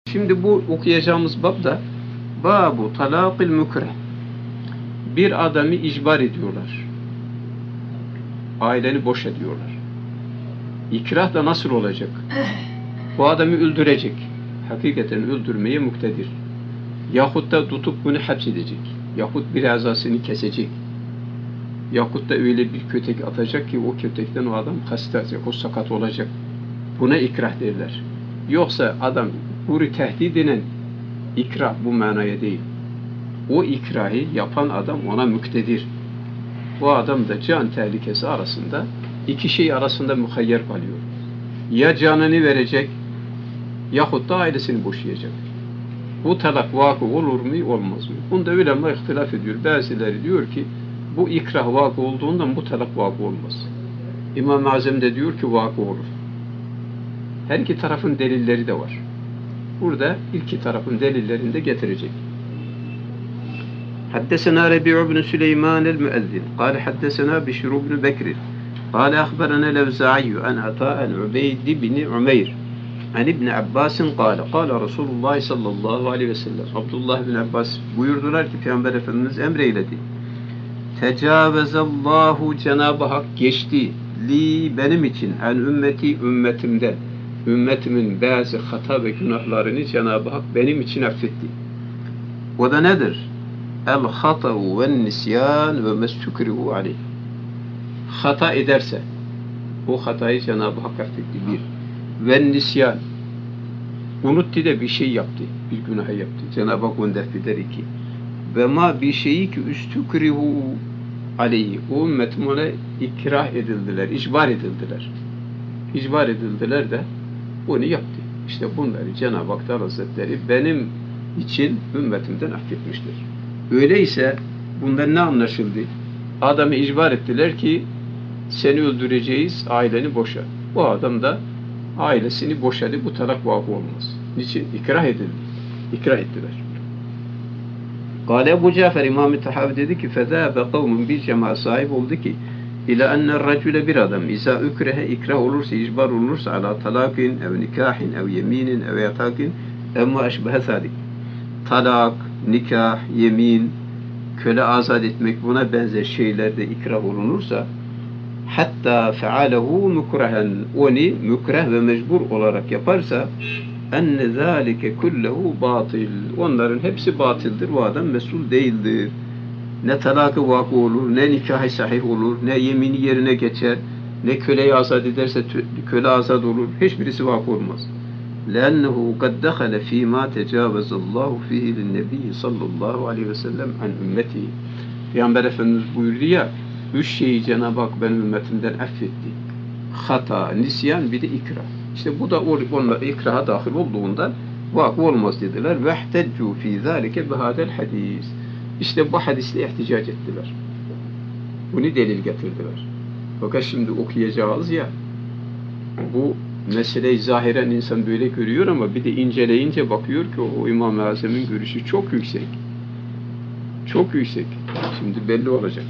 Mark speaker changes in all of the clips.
Speaker 1: Şimdi bu okuyacağımız babda Babu talaqil mukreh. Bir adamı icbar ediyorlar. Aileni boş ediyorlar. İkrah da nasıl olacak? Bu adamı öldürecek. Hakikaten öldürmeye muktedir. Yahut da tutup bunu hapsedecek. Yahut bir azasını kesecek. Yahut da öyle bir kötek atacak ki o kötekten o adam hasta olacak, o sakat olacak. Buna ikrah derler. Yoksa adam bunu tehdit eden ikrah bu manaya değil. O ikrahı yapan adam ona muktedir. O adam da can tehlikesi arasında, iki şey arasında muhayyer kalıyor. Ya canını verecek, yahut da ailesini boşayacak. Bu talak vakı olur mu, olmaz mı? Bunda ulema ihtilaf ediyor. Bazıları diyor ki, bu ikrah vakı olduğundan bu talak vakı olmaz. İmam-ı Azam de diyor ki vakı olur. Her iki tarafın delilleri de var. Burada iki tarafın delillerini de getirecek. حدثنا ربيع بن سليمان المؤذن قال حدثنا بشر بن بكر قال أخبرنا الأوزاعي عن عطاء عبيد بن عمير عن ابن عباس قال رسول الله sallallahu aleyhi ve sellem Abdullah bin Abbas buyurdular ki Peygamber Efendimiz emreyledi. Tecavvezallahu Cenab-ı Hak geçti li benim için en ümmeti ümmetimden ümmetimin bazı hata ve günahlarını Cenab-ı Hak benim için affetti. O da nedir? El-hata'u ven-nisyan ve mestukrihu aleyh. Hata ederse, o hatayı Cenab-ı Hak affetti bir. Ven-nisyan, unuttu da bir şey yaptı, bir günah yaptı. Cenab-ı Hak onu affeder iki. Ve ma bir şeyi ki üstukrihu aleyhi. O ümmetim ona ikrah edildiler, icbar edildiler. İcbar edildiler de onu yaptı. İşte bunları Cenab-ı Hak Hazretleri benim için ümmetimden affetmiştir. Öyleyse bundan ne anlaşıldı? Adamı icbar ettiler ki seni öldüreceğiz, aileni boşa. Bu adam da ailesini boşadı, bu talak vakı olmaz. Niçin? İkrah edildi. İkrah ettiler. Kale Ebu Cafer İmam-ı Tahavi dedi ki فَذَابَ قَوْمٌ bir cemaat sahip oldu ki İlâ enne racüle bir adam İzâ ükrehe ikrah olursa, icbar olursa ala talakin, ev nikahin, ev yeminin, ev yatakin emma eşbehe thâlik. Talak, nikah, yemin, köle azat etmek buna benzer şeylerde ikrah olunursa hatta fealehu mukrahen onu mükreh ve mecbur olarak yaparsa enne zâlike kullehu batil. Onların hepsi batildir. O adam mesul değildir. Ne talakı vakı olur, ne nikahı sahih olur, ne yemini yerine geçer, ne köleyi azat ederse köle azat olur. Hiçbirisi vakı olmaz. لأنه قد دخل فيما تجاوز الله فيه للنبي sallallahu aleyhi ve sellem an ümmeti. Peygamber Efendimiz buyurdu ya, üç şeyi Cenab-ı Hak benim ümmetimden affetti. Hata, nisyan, bir de ikrah. İşte bu da onlar ikraha dahil olduğundan vakı olmaz dediler. وَاحْتَجُّوا فِي ذَٰلِكَ بِهَذَا الْحَدِيثِ. İşte bu hadisle ihticac ettiler. Bunu delil getirdiler. Fakat şimdi okuyacağız ya, bu meseleyi zahiren insan böyle görüyor ama bir de inceleyince bakıyor ki o İmam-ı Azam'ın görüşü çok yüksek. Çok yüksek. Şimdi belli olacak.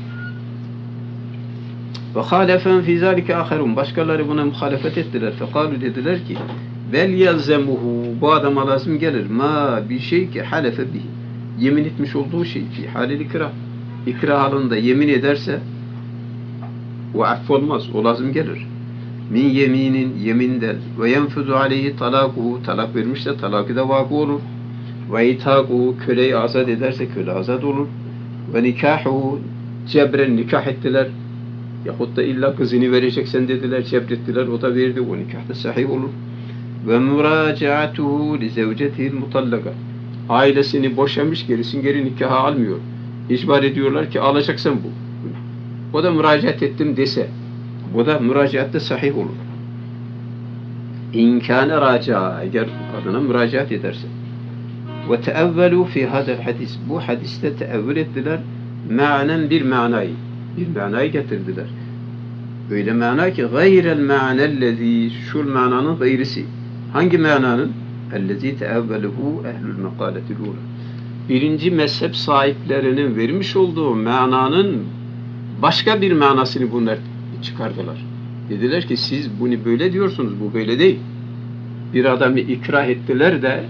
Speaker 1: Ve hâlefen fî zâlike âherûn. Başkaları buna muhalefet ettiler. Fekâlu dediler ki vel yelzemuhu. Bu adama lazım gelir. Ma bir şey ki halefe bihi. Yemin etmiş olduğu şey. Fî hâlil ikrah. İkrah halında yemin ederse o affolmaz. O lazım gelir. Min yeminin yeminden ve yenfuzu aleyhi talakuhu. Talak vermişse talakı da vakı olur. Ve itakuhu. Köleyi azat ederse köle azat olur. Ve nikahuhu. Cebren nikah ettiler. Yahut da illa kızını vereceksen dediler, cebrettiler, o da verdi, o nikah da sahih olur. Ve muracaatuhu li zevcetihil mutallaka. Ailesini boşamış, geri nikaha almıyor. İcbar ediyorlar ki alacaksan bu. O da müracaat ettim dese, o da müracaatte sahih olur. İnkâne raca, eğer kadına müracaat ederse. Ve teevvelu fi hadel hadis. Bu hadiste teevvül ettiler, ma'nen bir manayı. Bir manayı getirdiler. Öyle mana ki gayrel ma'nellezî, şu mananın gayrisi. Hangi mananın? Ellezî teevveluhu ehlül mekâletil ûlâ. Birinci mezhep sahiplerinin vermiş olduğu mananın başka bir manasını bunlar çıkardılar. Dediler ki siz bunu böyle diyorsunuz, bu böyle değil. Bir adamı ikrah ettiler de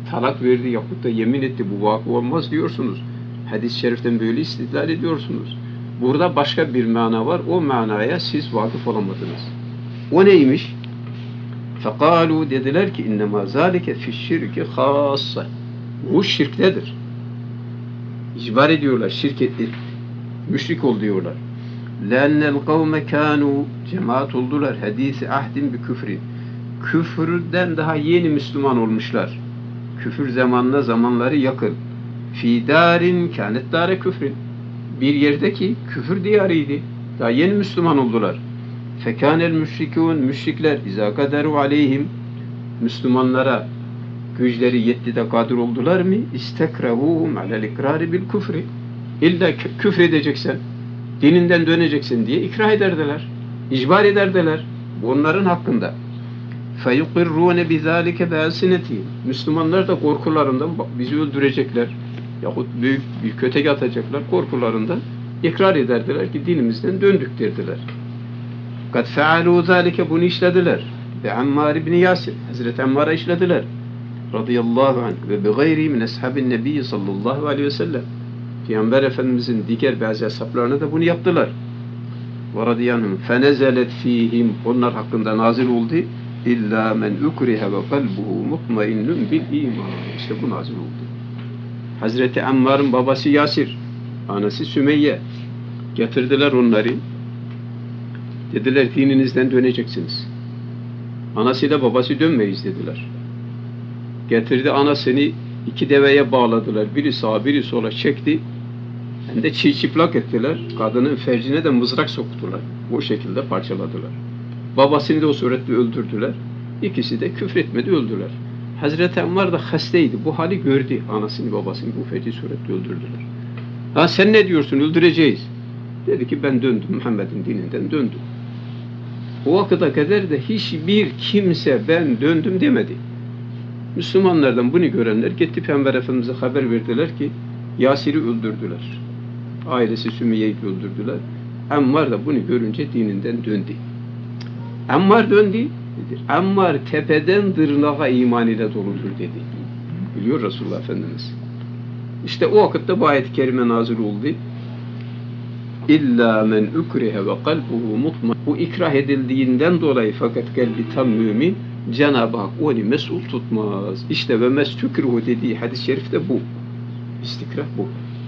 Speaker 1: talak verdi yahut da yemin etti, bu vakı olmaz diyorsunuz. Hadis-i şeriften böyle istidlal ediyorsunuz. Burada başka bir mana var. O manaya siz vakıf olamadınız. O neymiş? فَقَالُوا dediler ki اِنَّمَا ذَٰلِكَ فِي الشِّرْكِ خَاصَّ bu şirktedir. İcbar ediyorlar, şirk etti. Müşrik ol diyorlar. لَاَنَّ الْقَوْمَ كَانُوا cemaat oldular. Hadisi ahdin bi küfrin. Küfürden daha yeni Müslüman olmuşlar. Küfür zamanları yakın. Fî dârin kânet dâre küfrin. Bir yerdeki küfür diyarıydı. Daha yeni Müslüman oldular. Fekânel müşrikûn müşrikler izâ kaderu aleyhim Müslümanlara güçleri yetti de kadir oldular mı? İstekrahûhum alel ikrâri bil küfri. İlla küfredeceksen, dininden döneceksin diye ikrah ederdiler. İcbar ederdiler. Bu onların hakkında. فَيُقِرُّونَ بِذَٰلِكَ بَأَلْسِنَتِهِمْ Müslümanlar da korkularından bizi öldürecekler yahut büyük bir köteke atacaklar korkularından ikrar ederdiler ki dinimizden döndük derdiler. قَدْ فَعَلُوا ذَٰلِكَ bunu işlediler. Ve Ammar ibn Yasir Hazreti Ammar'a işlediler. Radıyallahu anh ve bigayri min ashabin nebi sallallahu aleyhi ve sellem Peygamber Efendimizin diğer bazı ashaplarına da bunu yaptılar. Ve radiyanhum fenezelet fihim onlar hakkında nazil oldu. İlla men ukrihe ve kalbuhu mutmainnun bil iman. İşte bu nazil oldu. Hazreti Ammar'ın babası Yasir, anası Sümeyye getirdiler onları. Dediler dininizden döneceksiniz. Anasıyla babası dönmeyiz dediler. Getirdi anasını iki deveye bağladılar. Biri sağa biri sola çekti. Hem de çiğ çıplak ettiler. Kadının fercine de mızrak soktular. Bu şekilde parçaladılar. Babasını da o suretle öldürdüler. İkisi de küfretmedi öldüler. Hazreti Ammar da hastaydı. Bu hali gördü. Anasını babasını bu feci suretle öldürdüler. Ha sen ne diyorsun? Öldüreceğiz. Dedi ki ben döndüm. Muhammed'in dininden döndüm. O vakıta kadar da hiçbir kimse ben döndüm demedi. Müslümanlardan bunu görenler gitti Peygamber Efendimiz'e haber verdiler ki Yasir'i öldürdüler. Ailesi Sümeyye'yi öldürdüler. Ammar da bunu görünce dininden döndü. Ammar döndü. Dedi. Ammar tepeden tırnağa iman ile doludur dedi. Biliyor Resulullah Efendimiz. İşte o vakitte bu ayet-i kerime nazil oldu. İlla men ukrihe ve kalbuhu mutmain. Bu ikrah edildiğinden dolayı fakat kalbi tam mümin Cenab-ı Hak onu mesul tutmaz. İşte ve mestükruhu dediği hadis-i şerifte bu. İstikrah bu.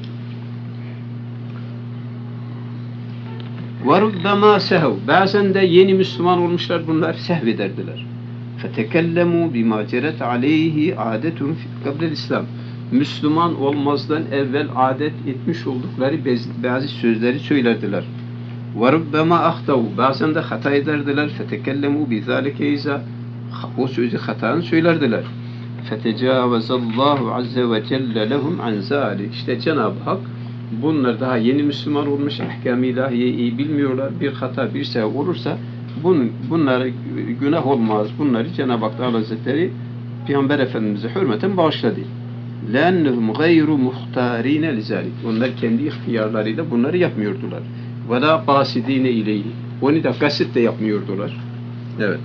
Speaker 1: وَرُدَّمَا سَهَوْ bazen de yeni Müslüman olmuşlar bunlar sehvederdiler. فَتَكَلَّمُوا بِمَا جَرَتْ عَلَيْهِ عَادَةٌ قَبْلَ الْإِسْلَامِ Müslüman olmazdan evvel adet etmiş oldukları bazı sözleri söylerdiler. وَرُبَّمَا أَخْتَوْا bazen de hata ederdiler. فَتَكَلَّمُوا بِذَٰلِكَ اِذَا o sözü hatanı söylerdiler. فَتَجَاوَزَ اللّٰهُ عَزَّ وَجَلَّ لَهُمْ عَنْ ذَٰلِكَ İşte Cenab-ı Hak bunlar daha yeni Müslüman olmuş, ahkam-ı ilahiyeyi iyi bilmiyorlar. Bir hata, bir sebebi olursa bunlara günah olmaz. Bunları Cenab-ı Hak Hazretleri Peygamber Efendimiz'e hürmeten bağışladı. لَاَنَّهُمْ غَيْرُ مُخْتَارِينَ لِذَٰلِكَ Onlar kendi ihtiyarlarıyla bunları yapmıyordular. وَلَا قَاسِد۪ينَ اِلَيْهِ Onu da kasıt de yapmıyordular. Evet.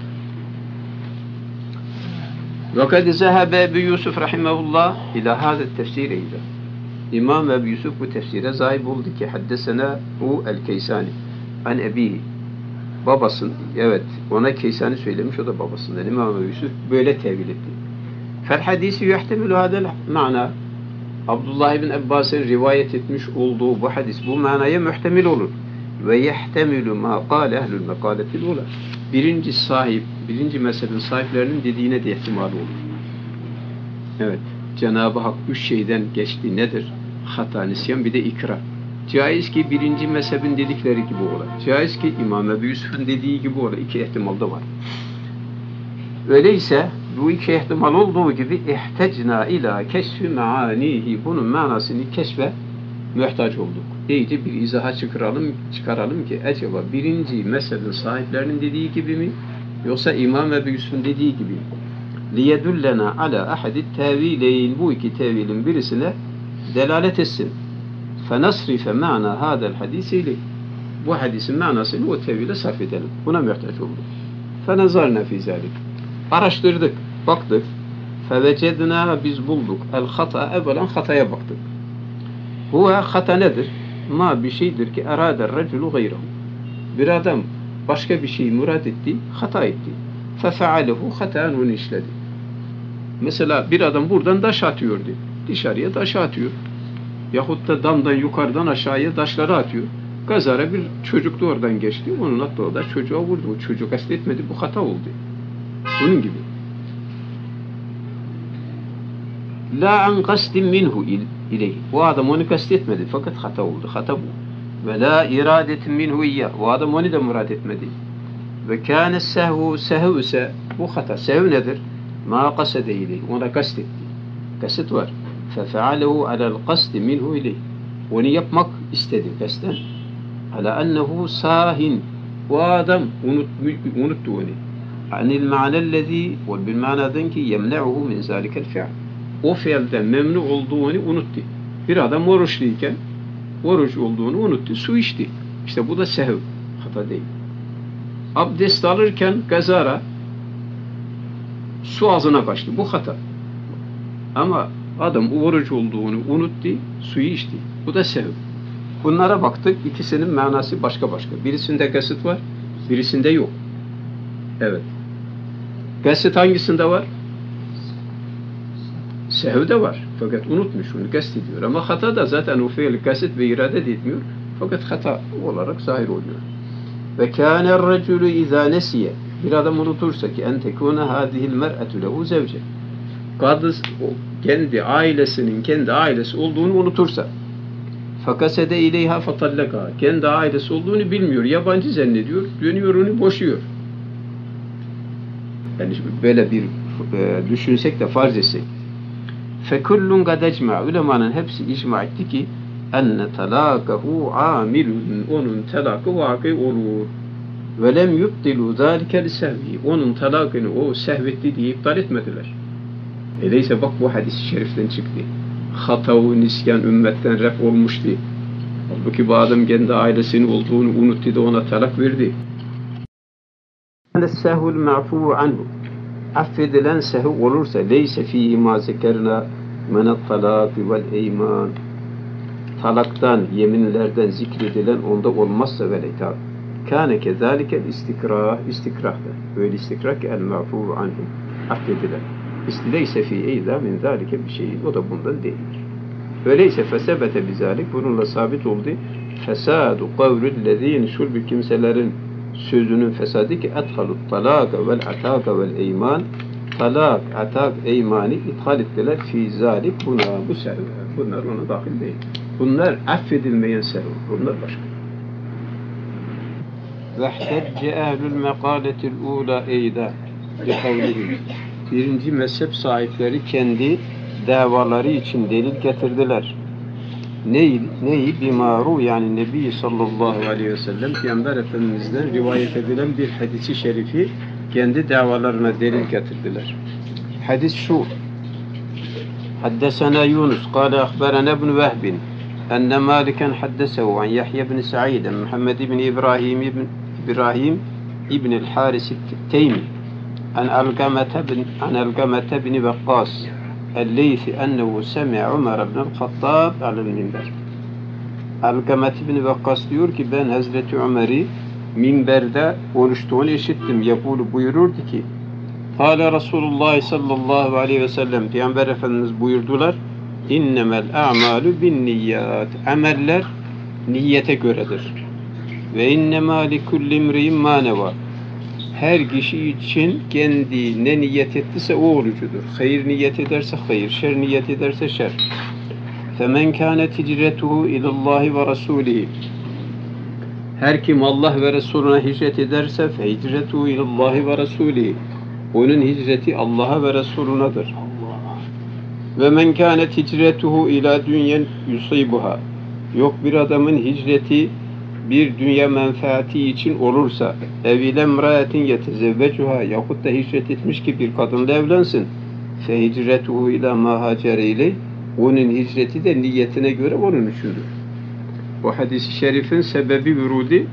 Speaker 1: وَقَدْ ذَهَبَ Ebu Yusuf rahimahullah ila hâzâ tefsîr eyle. İmam Ebu Yusuf bu tefsire sahip oldu ki haddesena o el-Keysani an ebihi babasın, evet ona Keysani söylemiş, o da babasından. İmam Ebu Yusuf böyle tevil etti. Fel hadisi yuhtemilu hadel ma'na Abdullah ibn Abbas'ın rivayet etmiş olduğu bu hadis bu manaya muhtemil olur. Ve yehtemilu ma kâle ehlül mekâletil ula. Birinci mezhebin sahiplerinin dediğine de ihtimal olur. Evet. Cenab-ı Hak üç şeyden geçti. Nedir? Hata, nisyan, bir de ikrar. Caiz ki birinci mezhebin dedikleri gibi ola. Caiz ki İmam Ebu Yusuf'un dediği gibi ola. İki ihtimal da var. Öyleyse bu iki ihtimal olduğu gibi ihtecna ila keşfi maanihi bunun manasını keşfe muhtaç olduk. İyice bir izaha çıkaralım ki acaba birinci mezhebin sahiplerinin dediği gibi mi? Yoksa İmam Ebu Yusuf'un dediği gibi mi? liyedullena ala ahadi tevileyn bu iki tevilin birisine delalet etsin. Fenasrife ma'na hadel hadisiyle bu hadisin manasını o tevile sarf edelim. Buna muhtaç olduk. Fenazarna fi zalik. Araştırdık, baktık. Fevecedna biz bulduk. El hata evvelen hataya baktık. Huve hata nedir? Ma bir şeydir ki erader reculu gayrehu. Bir adam başka bir şeyi murad etti, hata etti. Fefealehu hataen onu işledi. Mesela bir adam buradan taş atıyordu. Dışarıya taş atıyor. Yahut da damdan yukarıdan aşağıya taşları atıyor. Kazara bir çocuk da oradan geçti. Onun attığı da çocuğa vurdu. O çocuk kastetmedi. Bu hata oldu. Bunun gibi. La an kastin minhu ileyhi. O adam onu kastetmedi. Fakat hata oldu. Hata bu. Ve la iradetin minhu iyyah. O adam onu da murad etmedi. Ve kâne sehvu sehv ise bu hata. Sehv nedir? Ma kasede ileyhi. Ona kastetti. Kasıt var. Fefealehu alel kasdi minhu ileyhi. Onu yapmak istedi kasten. Ala ennehu sahin. O adam unuttu onu. Anil ma'nellezî ve bil ma'nadan ki yemne'uhu min zâlikel fi'l. O fiilden memnu olduğunu unuttu. Bir adam oruçluyken oruç olduğunu unuttu. Su içti. İşte bu da sehv. Hata değil. Abdest alırken gazara su ağzına kaçtı. Bu hata. Ama adam oruç olduğunu unuttu. Suyu içti. Bu da sehv. Bunlara baktık. İkisinin manası başka başka. Birisinde kasıt var. Birisinde yok. Evet. Kasıt hangisinde var? Sehvde var. Fakat unutmuş onu kastediyor. Ama hata da zaten o fiil kasıt ve irade etmiyor. Fakat hata olarak zahir oluyor. Ve kâner recülü izâ nesiye. Bir adam unutursa ki en tekûne hâzihil mer'etü lehu zevce. Kadın kendi ailesinin kendi ailesi olduğunu unutursa. Fakasede ileyha fatallaka. Kendi ailesi olduğunu bilmiyor. Yabancı zannediyor. Dönüyor onu boşuyor. Yani böyle bir düşünsek de farz etsek. Fekullun kad ecma. Ulemanın hepsi icma etti ki enne talakahu amilun. Onun talakı vakı olur. Ve lem yubtilu zâlike lisehvi. Onun talakını o sehvetti diye iptal etmediler. Öyleyse bak bu hadis-i şeriften çıktı. Hata-u nisyan ümmetten ref olmuştu. Halbuki bu adam kendi ailesinin olduğunu unuttu da ona talak verdi. Sehvul ma'fu anhu. Affedilen sehv olursa leyse fihi ma zekerna menet talak vel eyman. Talaktan, yeminlerden zikredilen onda olmazsa veleyta. Kâne kezâlikel istikrah. İstikrah'ta. Öyle istikrah ki el ma'fu anhu. Affedilen. İstileyse fi eyza min zâlike bir şeyin. O da bundan değildir. Öyleyse fesebete bizalik. Bununla sabit oldu. Fesadu kavlüllezîn şulbü kimselerin sözünün fesadı ki ethalut talâka vel atâka vel eyman. Talak, atak, eymani ithal ettiler fi zalik buna. Bu sehv. Bunlar ona dahil değil. Bunlar affedilmeyen sehv. Bunlar başka. Vehtecce ehlül mekâletil ûlâ eyda bi kavlihim. Birinci mezhep sahipleri kendi davaları için delil getirdiler. Neyi? Bimaru yani Nebi sallallahu aleyhi ve sellem Peygamber Efendimiz'den rivayet edilen bir hadisi şerifi kendi davalarına delil getirdiler. Hadis şu. Haddesena Yunus kâle ahberena ibn Vehbin enne Maliken haddesehu an Yahya ibn Sa'id Muhammed ibn İbrahim ibn el-Haris el-Teymi an Algamete bin Vakkas el-Leythi ennehu semi'a Ömer ibn el-Hattab alel minber. Algamete bin Vakkas diyor ki ben Hazreti Ömer'i minberde konuştuğunu işittim. Yakulu buyururdu ki Kâle Resulullah sallallahu aleyhi ve sellem Peygamber Efendimiz buyurdular innemel a'malu bin niyyat. Ameller niyete göredir. Ve innemâ likulli imri'in mâ nevâ. Her kişi için kendi ne niyet ettiyse o olucudur. Hayır niyet ederse hayır, şer niyet ederse şer. Femen kânet hicretuhu ilallahi ve rasûlihi. Her kim Allah ve Resulüne hicret ederse fe hicretuhu ilallahi ve rasûlihi. Onun hicreti Allah'a ve Resulünedir. Ve men kânet hicretuhu ila dünyen yusibuha. Yok bir adamın hicreti bir dünya menfaati için olursa evile emraetin yetezevvecuha yahut da hicret etmiş ki bir kadınla evlensin fe hicretuhu ila ma hacere iley. Onun hicreti de niyetine göre onun içindir. Bu hadis-i şerifin sebebi vurudi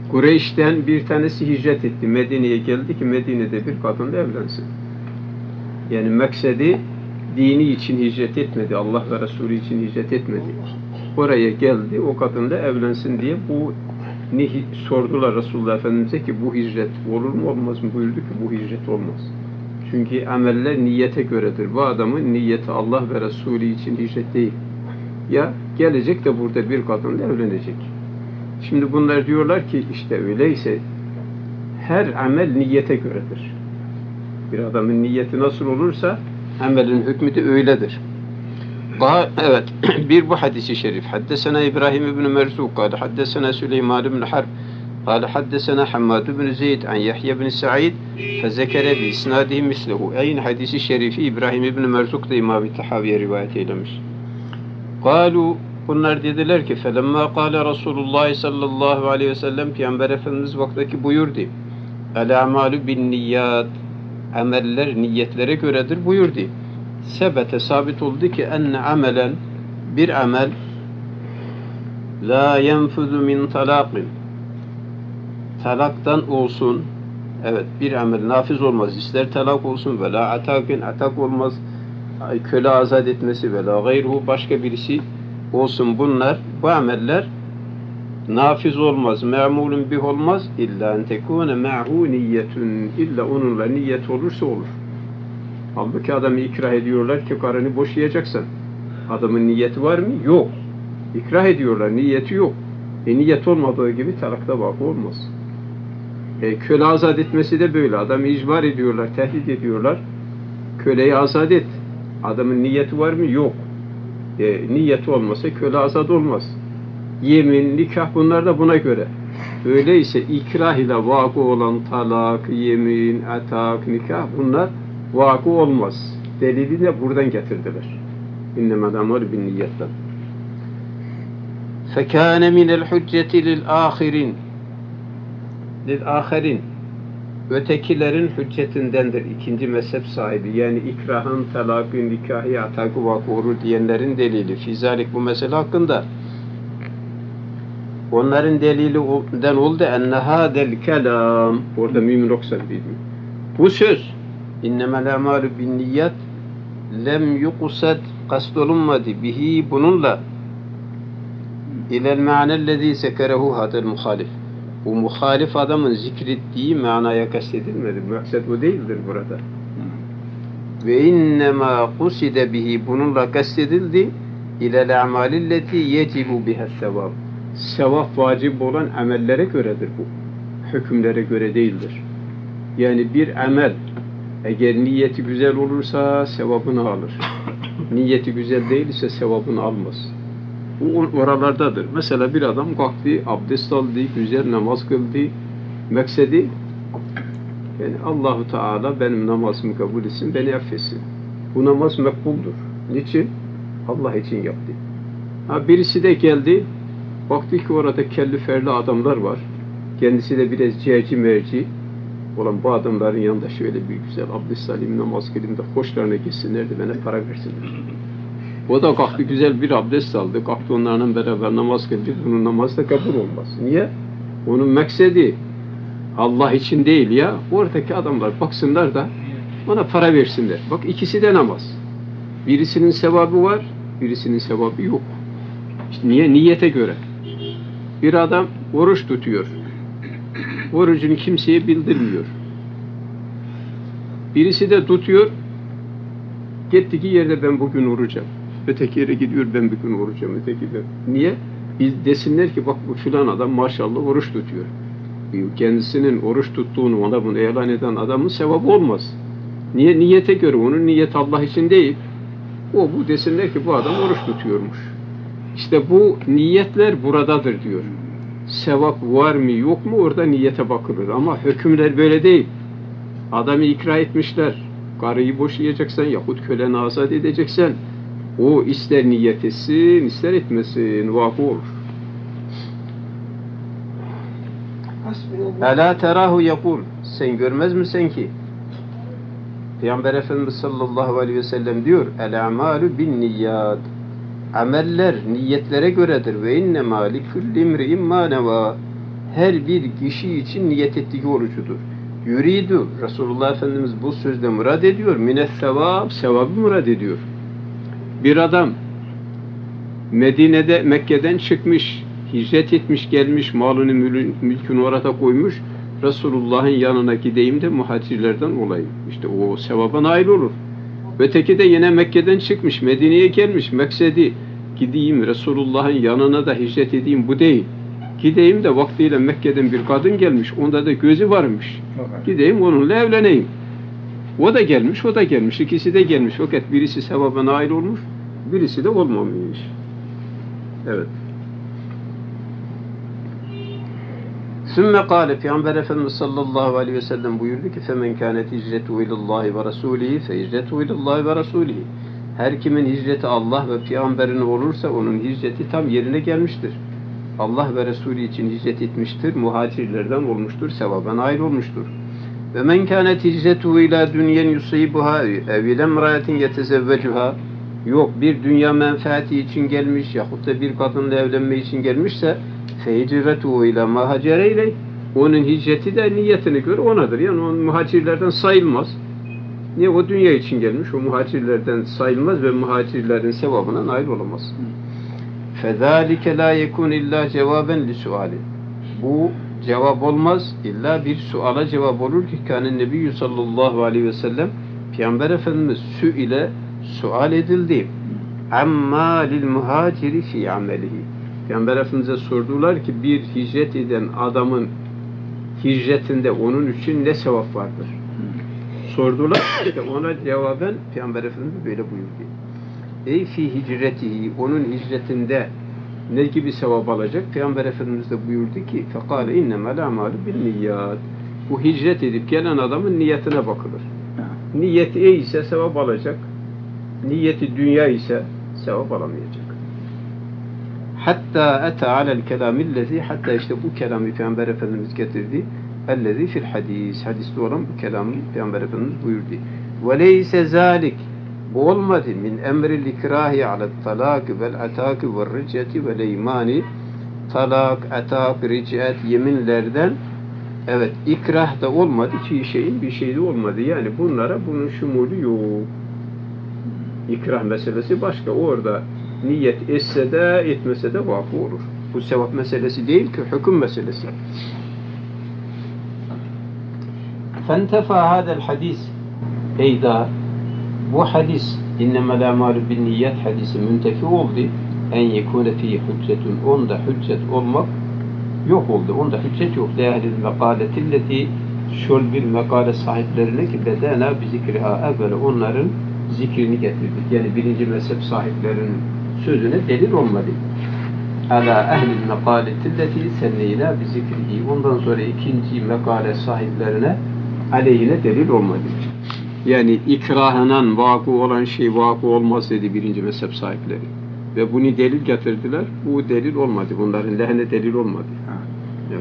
Speaker 1: Kureyş'ten bir tanesi hicret etti. Medine'ye geldi ki Medine'de bir kadınla evlensin. Yani maksedi dini için hicret etmedi. Allah ve Resulü için hicret etmedi. Oraya geldi. O kadınla evlensin diye sordular Resulullah Efendimiz'e ki bu hicret olur mu olmaz mı? Buyurdu ki bu hicret olmaz. Çünkü ameller niyete göredir. Bu adamın niyeti Allah ve Resulü için hicret değil. Ya gelecek de burada bir kadınla evlenecek. Şimdi bunlar diyorlar ki işte öyleyse her amel niyete göredir. Bir adamın niyeti nasıl olursa amelin hükmü de öyledir. Evet, bir bu hadisi şerif. Haddesena İbrahim ibn Merzuk, kâle haddesena Süleyman ibn Harb, kâle haddesena Hammad ibn Zeyd, an Yahya ibn Sa'id, fezekere bi isnadihi mislehu. Aynı hadisi şerifi İbrahim ibn Merzuk da İmam-ı Tahaviye rivayet eylemiş. Kâlu, bunlar dediler ki, felemma kâle Resulullah sallallahu aleyhi ve sellem, Peygamber Efendimiz vaktaki buyurdu. El-a'malu bin niyyat, ameller niyetlere göredir buyurdu. Sebete sabit oldu ki enne amelen, bir amel la yenfuzu min talaqin, talaktan olsun, evet bir amel nafiz olmaz, ister talak olsun ve la atakin, atak olmaz, köle azat etmesi ve la gayruhu, başka birisi olsun, bunlar bu ameller nafiz olmaz, me'mulun bih olmaz, illa en tekune ma'hu niyetun, illa onunla niyet olursa olur. Halbuki adamı ikrah ediyorlar ki karını boşayacaksın. Adamın niyeti var mı? Yok. İkrah ediyorlar, niyeti yok. Niyet olmadığı gibi talakta vakı olmaz. Köle azat etmesi de böyle. Adamı icbar ediyorlar, tehdit ediyorlar. Köleyi azat et. Adamın niyeti var mı? Yok. Niyeti olmasa köle azat olmaz. Yemin, nikah bunlar da buna göre. Öyleyse ikrah ile vakı olan talak, yemin, atak, nikah bunlar vakı olmaz. Delili de buradan getirdiler. İnnemel amel bin niyetten. Fekâne minel hücceti lil âhirin. Lil âhirin. Ötekilerin hüccetindendir. İkinci mezhep sahibi. Yani ikrahın, talakın, nikahı, atakı vakı olur diyenlerin delili. Fizalik bu mesele hakkında. Onların delilinden oldu. Enne hâdel kelam. Orada mümin oksan bilmiyor. Bu söz İnnemel a'malu bin niyyat lem yuqsad, kastolunmadı bihi bununla ilel ma'nellezî sekerehu hadel muhalif. Bu muhalif adamın zikrettiği manaya kastedilmedi. Maksat o değildir burada. Ve innemâ kuside bihi, bununla kastedildi ilel a'malilleti yecibu biha sevab. Sevap vacip olan amellere göredir bu. Hükümlere göre değildir. Yani bir amel eğer niyeti güzel olursa sevabını alır. Niyeti güzel değilse sevabını almaz. Bu oralardadır. Mesela bir adam kalktı, abdest aldı, güzel namaz kıldı. Maksedi yani Allahu Teala benim namazımı kabul etsin, beni affetsin. Bu namaz makbuldur. Niçin? Allah için yaptı. Birisi de geldi, baktı ki orada kelli ferli adamlar var. Kendisi de biraz cerci merci olan bu adamların yanında şöyle bir güzel abdest alayım, namaz kılayım da hoşlarına gitsinler de bana para versinler. O da kalktı, güzel bir abdest aldı, kalktı onlarla beraber namaz kıldı. Bunun namazı da kabul olmaz. Niye? Onun maksedi Allah için değil ya. Oradaki adamlar baksınlar da ona para versinler. Bak ikisi de namaz. Birisinin sevabı var, birisinin sevabı yok. İşte niye? Niyete göre. Bir adam oruç tutuyor. Orucunu kimseye bildirmiyor. Birisi de tutuyor, gittiği yerde ben bugün orucam. Öteki yere gidiyor, ben bugün orucam. Öteki de. Niye? Biz desinler ki bak bu filan adam maşallah oruç tutuyor. Kendisinin oruç tuttuğunu ona bunu ilan eden adamın sevabı olmaz. Niye? Niyete göre. Onun niyet Allah için değil. Bu desinler ki bu adam oruç tutuyormuş. İşte bu niyetler buradadır diyor. Sevap var mı yok mu orada niyete bakılır. Ama hükümler böyle değil. Adamı ikra etmişler. Karıyı boşayacaksan yahut köleni azat edeceksen o ister niyet etsin ister etmesin vakı olur. Ela terahu yakul, sen görmez misin ki Peygamber Efendimiz sallallahu aleyhi ve sellem diyor el a'malu bin niyyat, ameller niyetlere göredir ve innemâ likulli imri'in mâ nevâ, her bir kişi için niyet ettiği orucudur. Yuridu, Resulullah Efendimiz bu sözle murad ediyor. Mines sevab, sevabı murad ediyor. Bir adam Medine'de, Mekke'den çıkmış, hicret etmiş, gelmiş, malını, mülkünü orada koymuş. Resulullah'ın yanına gideyim de muhacirlerden olayım. İşte o sevaba nail olur. Öteki de yine Mekke'den çıkmış, Medine'ye gelmiş. Meksedi, gideyim Resulullah'ın yanına da hicret edeyim, bu değil. Gideyim de vaktiyle Mekke'den bir kadın gelmiş, onda da gözü varmış. Gideyim onunla evleneyim. O da gelmiş, o da gelmiş. İkisi de gelmiş. Fakat birisi sevaba nail olmuş, birisi de olmamış. Evet. Sümme kâle, Peygamber Efendimiz sallallahu aleyhi ve sellem buyurdu ki فَمَنْ كَانَتْ هِجْرَتُهُ اِلَى اللّٰهِ وَرَسُولِهِ فَهِجْرَتُهُ اِلَى اللّٰهِ وَرَسُولِهِ. Her kimin hicreti Allah ve Peygamberine olursa onun hicreti tam yerine gelmiştir. Allah ve Resulü için hicret etmiştir, muhacirlerden olmuştur, sevaba nail olmuştur. وَمَنْ كَانَتْ هِجْرَتُهُ اِلَى دُنْيَنْ يُصِيبُهَا اَوْ اِلَى امْرَأَةٍ يَتَزَوَّجُهَا. Yok, bir dünya menfaati için gelmiş yahut da bir kadınla evlenme için gelmişse فَهِجْرَتُهُ اِلَى مَا هَجَرَ اِلَيْهِ. Onun hicreti de niyetine göre onadır. Yani o muhacirlerden sayılmaz. Niye? O dünya için gelmiş, o muhacirlerden sayılmaz ve muhacirlerin sevabına nail olamaz. فَذَٰلِكَ لَا يَكُونَ اِلَّا جَوَابًا لِسُؤَالٍ. Bu cevap olmaz, illa bir suala cevap olur ki kâne Nebiyyü sallallahu aleyhi ve sellem Peygamber Efendimiz ile sual edildi. Amma lil muhaciri fi amelihi. Peygamber Efendimiz'e sordular ki bir hicret eden adamın hicretinde onun için ne sevap vardır? Sordular. İşte ona cevaben Peygamber Efendimiz böyle buyurdu. Ey fi hicretihi, onun hicretinde ne gibi sevap alacak? Peygamber Efendimiz de buyurdu ki فَقَالَ اِنَّمَا الْاَعْمَالُ بِالنِّيَّاتِ. Bu hicret edip gelen adamın niyetine bakılır. Niyeti iyi ise sevap alacak. Niyeti dünya ise sevap alamayacak. Hatta ete alel kelamillezi, hatta işte bu kelamı Peygamber Efendimiz getirdi. Ellezi fil hadis, hadiste olan bu kelamı Peygamber Efendimiz buyurdu. Ve leyse zalik, bu olmadı min emril ikrahi ala talak vel atak ve ricati ve leymani. Talak, atak, ric'at yeminlerden, evet, ikrah da olmadı, iki şeyin bir şeyi de olmadı. Yani bunlara bunun şumulu yok. İkrah meselesi başka. Orada niyet etse de etmese de vakı olur. Bu sevap meselesi değil ki, hüküm meselesi. Fentefa hadel hadis, eyda bu hadis innemel a'malu bin niyet hadisi müntefi oldu. En yekune fi hüccetun, onda hüccet olmak yok oldu. Onda hüccet yok. Lehlil mekaletilleti, şöyle bir mekale sahiplerine ki bedena bi zikriha evvela, onların zikrini getirdik. Yani birinci mezhep sahiplerinin sözüne delil olmadı. Ala ehlil mekaletilleti senneyna bi zikrihi. Ondan sonra ikinci mekale sahiplerine aleyhine delil olmadı. Yani ikrahından vakı olan şey vakı olmaz dedi birinci mezhep sahipleri. Ve bunu delil getirdiler. Bu delil olmadı. Bunların lehine delil olmadı. Evet.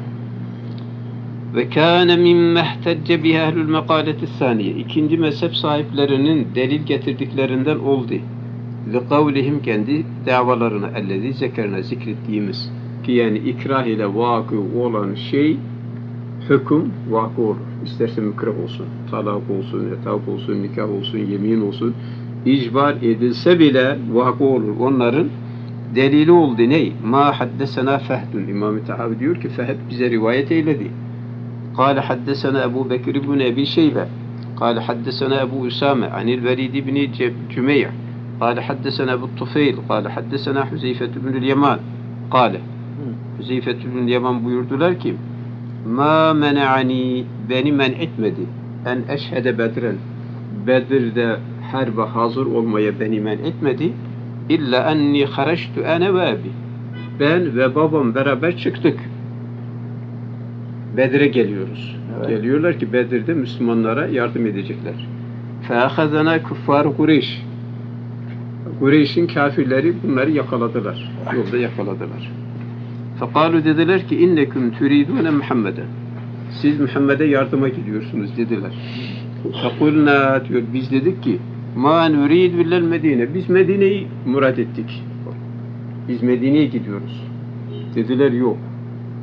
Speaker 1: Ve kâne mimme ihtecce bihi ehlül mekaleti saniye. İkinci mezhep sahiplerinin delil getirdiklerinden oldu. Li kavlihim, kendi davalarına ellezî zekerine zikrettiğimiz ki yani ikrah ile vakı olan şey hüküm vakı olur. İsterse mükrah olsun, talak olsun, etak olsun, nikah olsun, yemin olsun, icbar edilse bile vakı olur. Onların delili oldu ne? Ma haddesena Fehdun. İmam-ı Tahavi diyor ki Fehd bize rivayet eyledi. Kâle haddesena Ebu Bekir ibn Ebi Şeybe. Kâle haddesena Ebu Üsame anil Velid ibn Cümeyh. Kâle haddesena Ebu Tufeyl. Kâle haddesena Hüzeyfet ibn Yaman. Kâle Hüzeyfet ibn Yaman buyurdular ki ma mena'ani, beni men etmedi en eşhede bedren, Bedir'de harbe hazır olmaya beni men etmedi. İlla enni haraçtu ene ve abi, ben ve babam beraber çıktık. Bedir'e geliyoruz. Evet. Geliyorlar ki Bedir'de Müslümanlara yardım edecekler. Feahazana kuffar Kureyş. Kureyş'in kafirleri bunları yakaladılar. Yolda yakaladılar. Fekalu, dediler ki inneküm türidûne Muhammed'e. Siz Muhammed'e yardıma gidiyorsunuz dediler. Fekulna diyor, biz dedik ki ma nurid billel Medine. Biz Medine'yi murad ettik. Biz Medine'ye gidiyoruz. Dediler yok.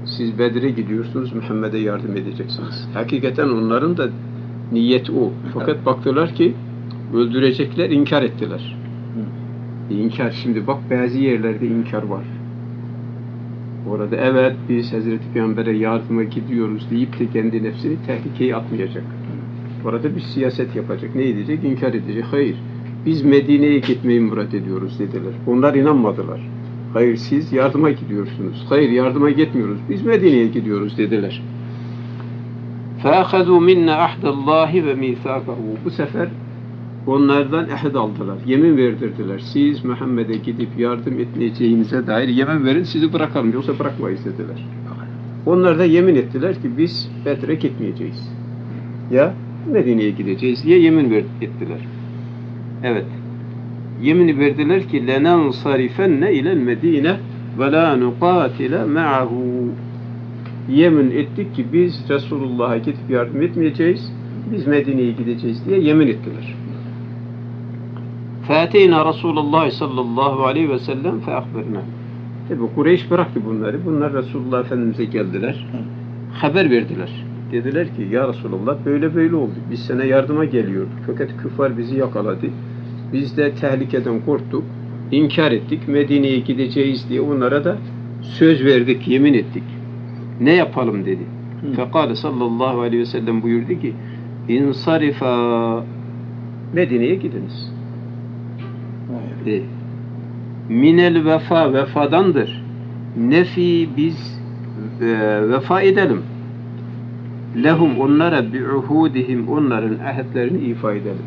Speaker 1: Siz Bedir'e gidiyorsunuz, Muhammed'e yardım edeceksiniz. Hakikaten onların da niyeti o. Fakat baktılar ki öldürecekler, inkar ettiler. İnkar, şimdi bak bazı yerlerde inkar var. Orada evet biz Hazreti Peygamber'e yardıma gidiyoruz deyip de kendi nefsini tehlikeye atmayacak. Orada bir siyaset yapacak. Ne edecek? İnkar edecek. Hayır. Biz Medine'ye gitmeyi murat ediyoruz dediler. Onlar inanmadılar. Hayır siz yardıma gidiyorsunuz. Hayır yardıma gitmiyoruz. Biz Medine'ye gidiyoruz dediler. فَأَخَذُوا مِنَّا عَهْدَ اللّٰهِ وَمِيثَاقَهُ. Bu sefer onlardan ahd aldılar. Yemin verdirdiler. Siz Muhammed'e gidip yardım etmeyeceğinize dair yemin verin sizi bırakalım. Yoksa bırakmayız dediler. Onlar da yemin ettiler ki biz Bedir'e gitmeyeceğiz. Ya Medine'ye gideceğiz diye yemin ettiler. Evet. Yemin verdiler ki لَنَنْصَرِفَنَّ اِلَى الْمَد۪ينَ وَلَا نُقَاتِلَ مَعَهُ. Yemin ettik ki biz Resulullah'a gidip yardım etmeyeceğiz. Biz Medine'ye gideceğiz diye yemin ettiler. فَاَتَيْنَا رَسُولَ اللّٰهِ sallallahu aleyhi ve sellem فَاَخْبَرْنَا. Tabi Kureyş bıraktı bunları. Bunlar Resulullah Efendimiz'e geldiler. Haber verdiler. Dediler ki ya Resulullah böyle böyle oldu. Biz sana yardıma geliyorduk. Fakat küffar bizi yakaladı. Biz de tehlikeden korktuk. İnkar ettik. Medine'ye gideceğiz diye onlara da söz verdik, yemin ettik. Ne yapalım dedi. Fekale sallallahu aleyhi ve sellem buyurdu ki İnsarifa, Medine'ye gidiniz. Minel vefa, vefadandır. Nefi, biz vefa edelim. Lehum, onlara bi'uhudihim, onların ahitlerini ifa edelim.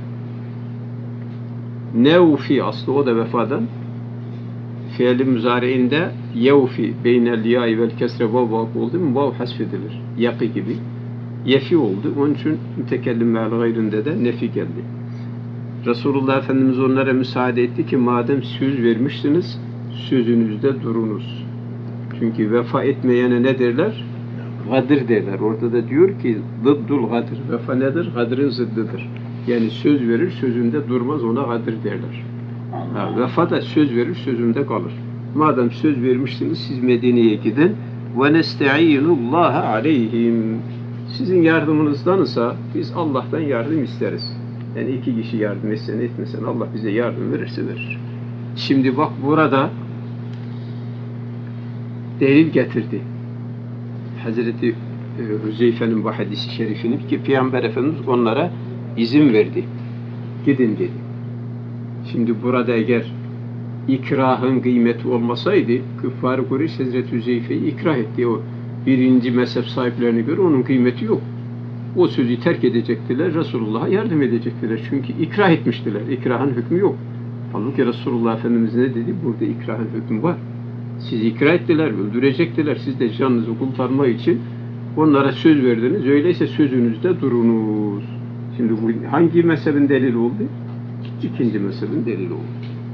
Speaker 1: Nevfi, aslı o da vefadan. Fiil-i müzareinde yevfi beynel ya'i vel kesre vav oldu mu vav hasfedilir. Yakı gibi. Yefi oldu. Onun için mütekellim me'al gayrinde de nefi geldi. Resulullah Efendimiz onlara müsaade etti ki madem söz vermişsiniz sözünüzde durunuz. Çünkü vefa etmeyene ne derler? Gadir derler. Orada da diyor ki dıddul gadir. Vefa nedir? Gadırın zıddıdır. Yani söz verir sözünde durmaz, ona gadir derler. Vefa da söz verir sözünde kalır. Madem söz vermişsiniz siz Medine'ye gidin. Ve nestainullaha aleyhim. Sizin yardımınızdansa biz Allah'tan yardım isteriz. Yani iki kişi yardım etsen etmesen Allah bize yardım verirse verir. Şimdi bak burada delil getirdi. Hazreti Hüzeyfe'nin bu hadisi şerifini ki Peygamber Efendimiz onlara izin verdi. Gidin dedi. Şimdi burada eğer ikrahın kıymeti olmasaydı Küffar-ı Kureyş Hazreti Hüzeyfe'yi ikrah etti. O birinci mezhep sahiplerine göre onun kıymeti yok. O sözü terk edecektiler, Resulullah'a yardım edecektiler. Çünkü ikrah etmiştiler. İkrahın hükmü yok. Halbuki Resulullah Efendimiz ne dedi? Burada ikrahın hükmü var. Siz ikrah ettiler, öldürecektiler. Siz de canınızı kurtarmak için onlara söz verdiniz. Öyleyse sözünüzde durunuz. Şimdi bu hangi mezhebin delili oldu? İkinci mezhebin delili oldu.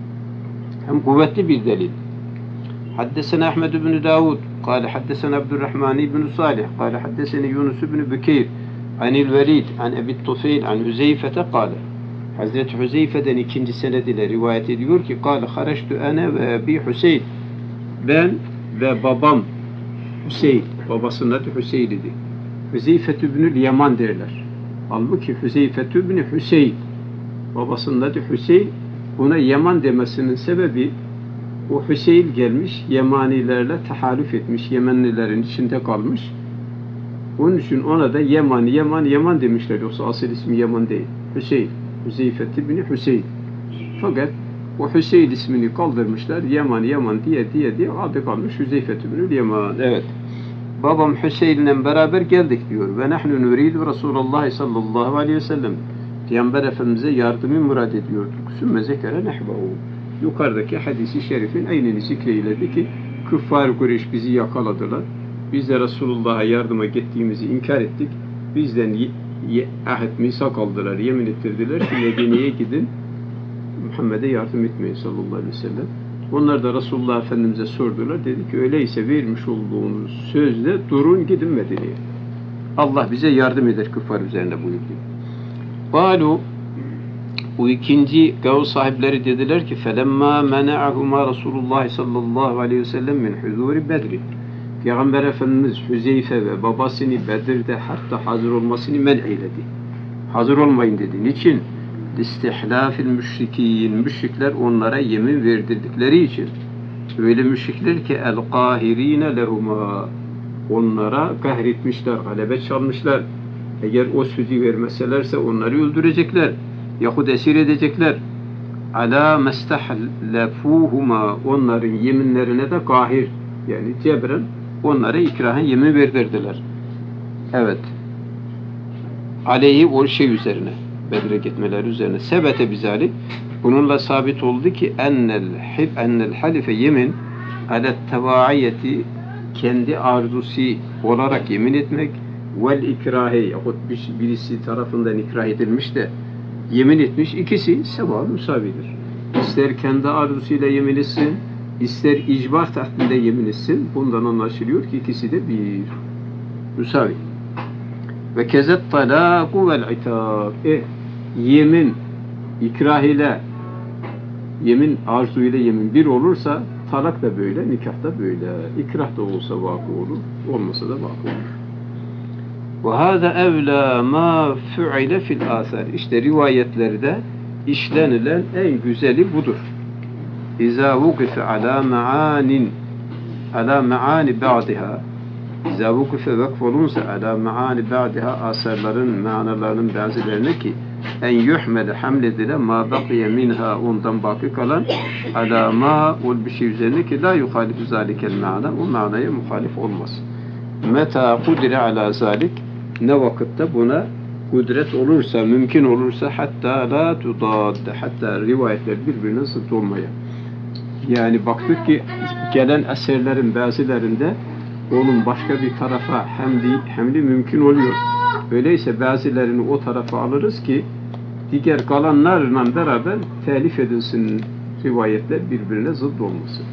Speaker 1: Hem kuvvetli bir delil. Haddesena Ahmed ibn Davud, قال حدثنا عبد الرحمن بن صالح قال حدثني يونس بن بكير عن الوليد عن أبي الطفيل عن Hüzeyfe'te قال Hazreti Hüzeyfe'den ikinci senediyle rivayet ediyor ki قال خرجت أنا وأبي Hüseyin, ben ve babam Hüseyin, babasının adı Hüseyin idi. Hüzeyfetü ibnül Yaman derler. Halbuki Hüzeyfetü ibn Hüseyin, babasının adı Hüseyin. Buna Yaman demesinin sebebi o Hüseyin gelmiş, Yemanilerle tahalüf etmiş, Yemenlilerin içinde kalmış. Onun için ona da Yaman demişler. Yoksa asıl ismi Yaman değil. Hüseyin. Hüzeyfet ibn Hüseyin. Fakat o Hüseyin ismini kaldırmışlar. Yaman diye adı kalmış. Hüzeyfet ibn Yaman. Evet. Babam Hüseyin'le beraber geldik diyor. Ve nahnu nuridu Resulullah sallallahu aleyhi ve sellem. Peygamber Efendimiz'e yardımı murad ediyorduk. Sümme zekere nehbahu. Yukarıdaki hadisi şerifin aynını zikreyledi ki Küffar-ı Kureyş bizi yakaladılar. Biz de Resulullah'a yardıma gittiğimizi inkar ettik. Bizden ahit misak aldılar, yemin ettirdiler ki Medine'ye gidin, Muhammed'e yardım etmeyin sallallahu aleyhi ve sellem. Onlar da Resulullah Efendimiz'e sordular. Dedi ki öyleyse vermiş olduğunuz sözle durun gidin Medine'ye. Allah bize yardım eder küffar üzerine buyurdu. Balu, bu ikinci gavuz sahipleri dediler ki فَلَمَّا مَنَعَهُمَا رَسُولُ اللّٰهِ sallallahu aleyhi ve sellem مِنْ حُذُورِ بَدْرِ Peygamber Efendimiz Hüzeyfe ve babasını Bedir'de hatta hazır olmasını men eyledi. Hazır olmayın dedi. Niçin? İstihlafil müşrikin. Müşrikler onlara yemin verdirdikleri için. Öyle müşrikler ki el-kahirine lehuma. Onlara kahretmişler, galebe çalmışlar. Eğer o sözü vermeselerse onları öldürecekler. Yahut esir edecekler. Ala mestahlefuhuma. Onların yeminlerine de kahir. Yani cebren onlara ikrahen yemin verdirdiler. Evet. Aleyhi o şey üzerine. Bedir'e gitmeleri üzerine. Sebete bizalik. Bununla sabit oldu ki ennel halife yemin alet tevaiyeti kendi arzusu olarak yemin etmek vel ikrahe yahut birisi tarafından ikrah edilmiş de yemin etmiş, ikisi seva müsavidir. İster kendi arzusuyla yemin etsin, ister icbar tahtinde yemin etsin. Bundan anlaşılıyor ki ikisi de bir müsavi. Ve kezet talaku vel itab. Yemin ikrah ile yemin arzu ile yemin bir olursa talak da böyle, nikah da böyle. İkrah da olsa vakı olur, olmasa da vakı olur. Ve hâzâ evlâ mâ fu'ile fil âsâr. İşte rivayetlerde işlenilen en güzeli budur. İzâ vukife alâ me'âni ba'diha. İzâ vukife vakfolunsa alâ me'âni ba'diha asarların, manalarının bazılarına ki en yuhmele hamledile ma bakiye minha ondan baki kalan alâ mâ ol bir şey üzerine ki la yuhalifu zâlikel ma'na o manaya muhalif olmaz. Meta kudire alâ zâlik ne vakitte buna kudret olursa, mümkün olursa hatta la tudadde hatta rivayetler birbirine zıt olmaya. Yani baktık ki gelen eserlerin bazılarında onun başka bir tarafa hemli mümkün oluyor. Öyleyse bazılarını o tarafa alırız ki diğer kalanlarla beraber telif edilsin, rivayetler birbirine zıt olmasın.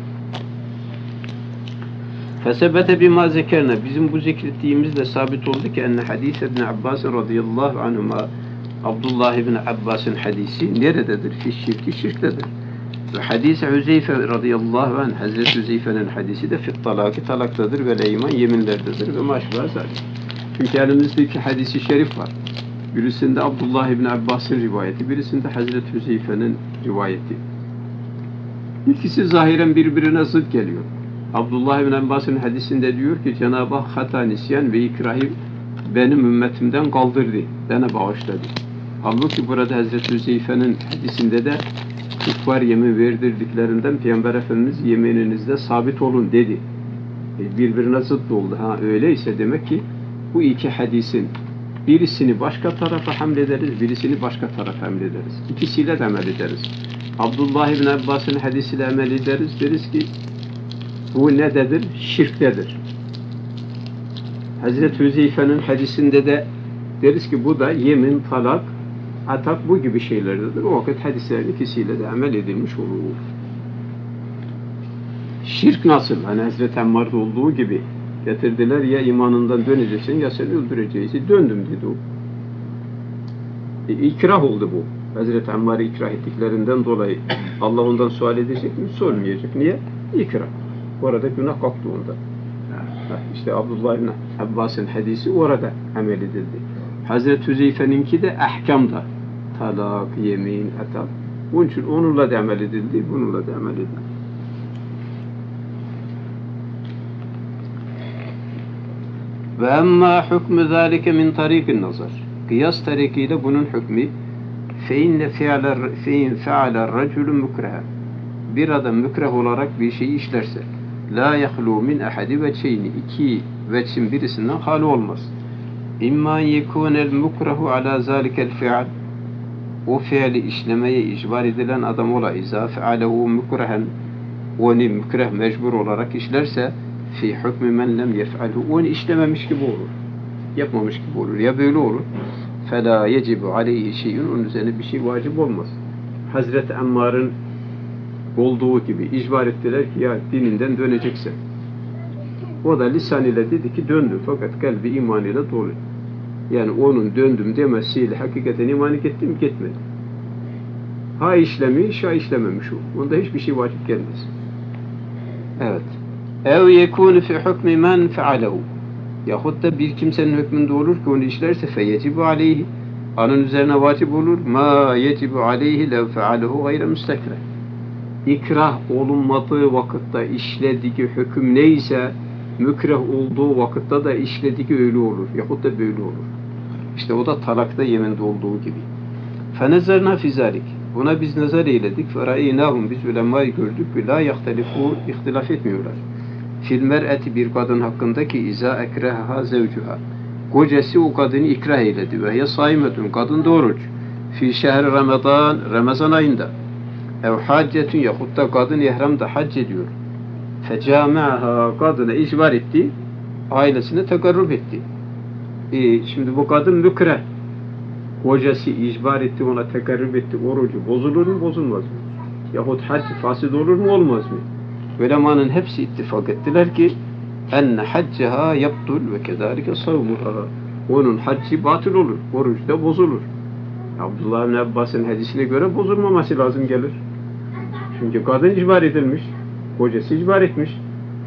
Speaker 1: Fesebete bima zekerna bizim bu zikrettiğimizle sabit oldu ki enne hadis İbn Abbas radıyallahu anhuma Abdullah ibn Abbas'ın hadisi nerededir? Şirktedir. Ve hadis-i Hüzeyfe radıyallahu anh Hazreti Hüzeyfe'nin hadisi de fit talaki talaktadır ve leyman yeminlerdedir ve maşruha zaten. Çünkü elimizde iki hadisi şerif var. Birisinde Abdullah ibn Abbas'ın rivayeti, birisinde Hazreti Hüzeyfe'nin rivayeti. İkisi zahiren birbirine zıt geliyor. Abdullah ibn Abbas'ın hadisinde diyor ki Cenab-ı Hak hata, nisyan ve ikrahi benim ümmetimden kaldırdı, bana bağışladı. Halbuki burada Hazreti Hüzeyfe'nin hadisinde de kuffar yemin verdirdiklerinden Peygamber Efendimiz yemininizde sabit olun dedi. Birbirine zıt oldu. Öyleyse demek ki bu iki hadisin birisini başka tarafa hamlederiz, birisini başka tarafa hamlederiz. İkisiyle de amel ederiz. Abdullah ibn Abbas'ın hadisiyle amel ederiz. Deriz ki bu nededir? Şirktedir. Hazreti Hüzeyfe'nin hadisinde de deriz ki bu da yemin, talak, atak bu gibi şeylerdir. O vakit hadislerin ikisiyle de amel edilmiş olur. Şirk nasıl? Hani Hazreti Ammar'da olduğu gibi getirdiler ya imanından döneceksin ya seni öldüreceğiz. Döndüm dedi o. İkrah oldu bu. Hazreti Ammar'ı ikrah ettiklerinden dolayı Allah ondan sual edecek mi? Sormayacak. Niye? İkrah. Orada günah kalktı onda. İşte Abdullah ibn Abbas'ın hadisi orada amel edildi. Hazreti Hüzeyfe'ninki de ahkamda. Talak, yemin, atak. Bunun için onunla da amel edildi, bununla da amel edildi. Ve emmâ hükmü zâlike min tariqin nazar. Kıyas tarikiyle bunun hükmü feinne fe'aler racülü mükrehen. Bir adam mükreh olarak bir şeyi işlerse la yahlu min ahadi veçeyni iki veçin birisinden hali olmaz. İmma yekunel mukrahu ala zalikel fi'al o fiili işlemeye icbar edilen adam ola izâ fe'alehu mükrehen onu mükreh mecbur olarak işlerse fi hükmü men lem yef'alhu onu işlememiş gibi olur. Yapmamış gibi olur. Ya böyle olur. Fela yecibu aleyhi şey'ün onun üzerine bir şey vacip olmaz. Hazreti Ammar'ın olduğu gibi icbar ettiler ki ya dininden döneceksin. O da lisan ile dedi ki döndüm fakat kalbi iman ile dolu. Yani onun döndüm demesiyle hakikaten iman etti mi gitmedi. Ha işlemiş, ha işlememiş o. Onda hiçbir şey vacip gelmez. Evet. ev yekûnü fi hukmi men fealehu. Yahut da bir kimsenin hükmünde olur ki onu işlerse feyecibu aleyhi. Onun üzerine vacip olur. Ma yecibu aleyhi lev fealehu gayre müstekreh. İkrah olunmadığı vakitte işlediği hüküm neyse, mükreh olduğu vakitte de işlediği öyle olur. Yahut da böyle olur. İşte o da talakta yeminde olduğu gibi. فَنَزَرْنَا فِي ذَلِكِ. Buna biz nazar eyledik. فَرَأَيْنَاهُمْ Biz ulemayı gördük. وَلَا يَخْتَلِفُونَ İhtilaf etmiyorlar. Fil mer'eti bir kadın hakkındaki izâ ekrehaha zevcuha. Kocası o kadını ikrah eyledi. Ve hiye saimetun. Kadın da oruç. Fi şehr Ramazan. Ramazan ayında. Ev haccetun yahut da kadın ihramda hac ediyor. Fecami'aha. Kadına icbar etti. Ailesine tekarrub etti. Şimdi bu kadın mükreh. Kocası icbar etti, ona tekarrub etti. Orucu bozulur mu, bozulmaz mı? Yahut hac fasid olur mu, olmaz mı? Ulemanın hepsi ittifak ettiler ki enne haccaha yaptul ve kezalike savmuha. Onun haccı batıl olur. Oruç da bozulur. Abdullah bin Abbas'ın hadisine göre bozulmaması lazım gelir. Çünkü kadın icbar edilmiş. Kocası icbar etmiş.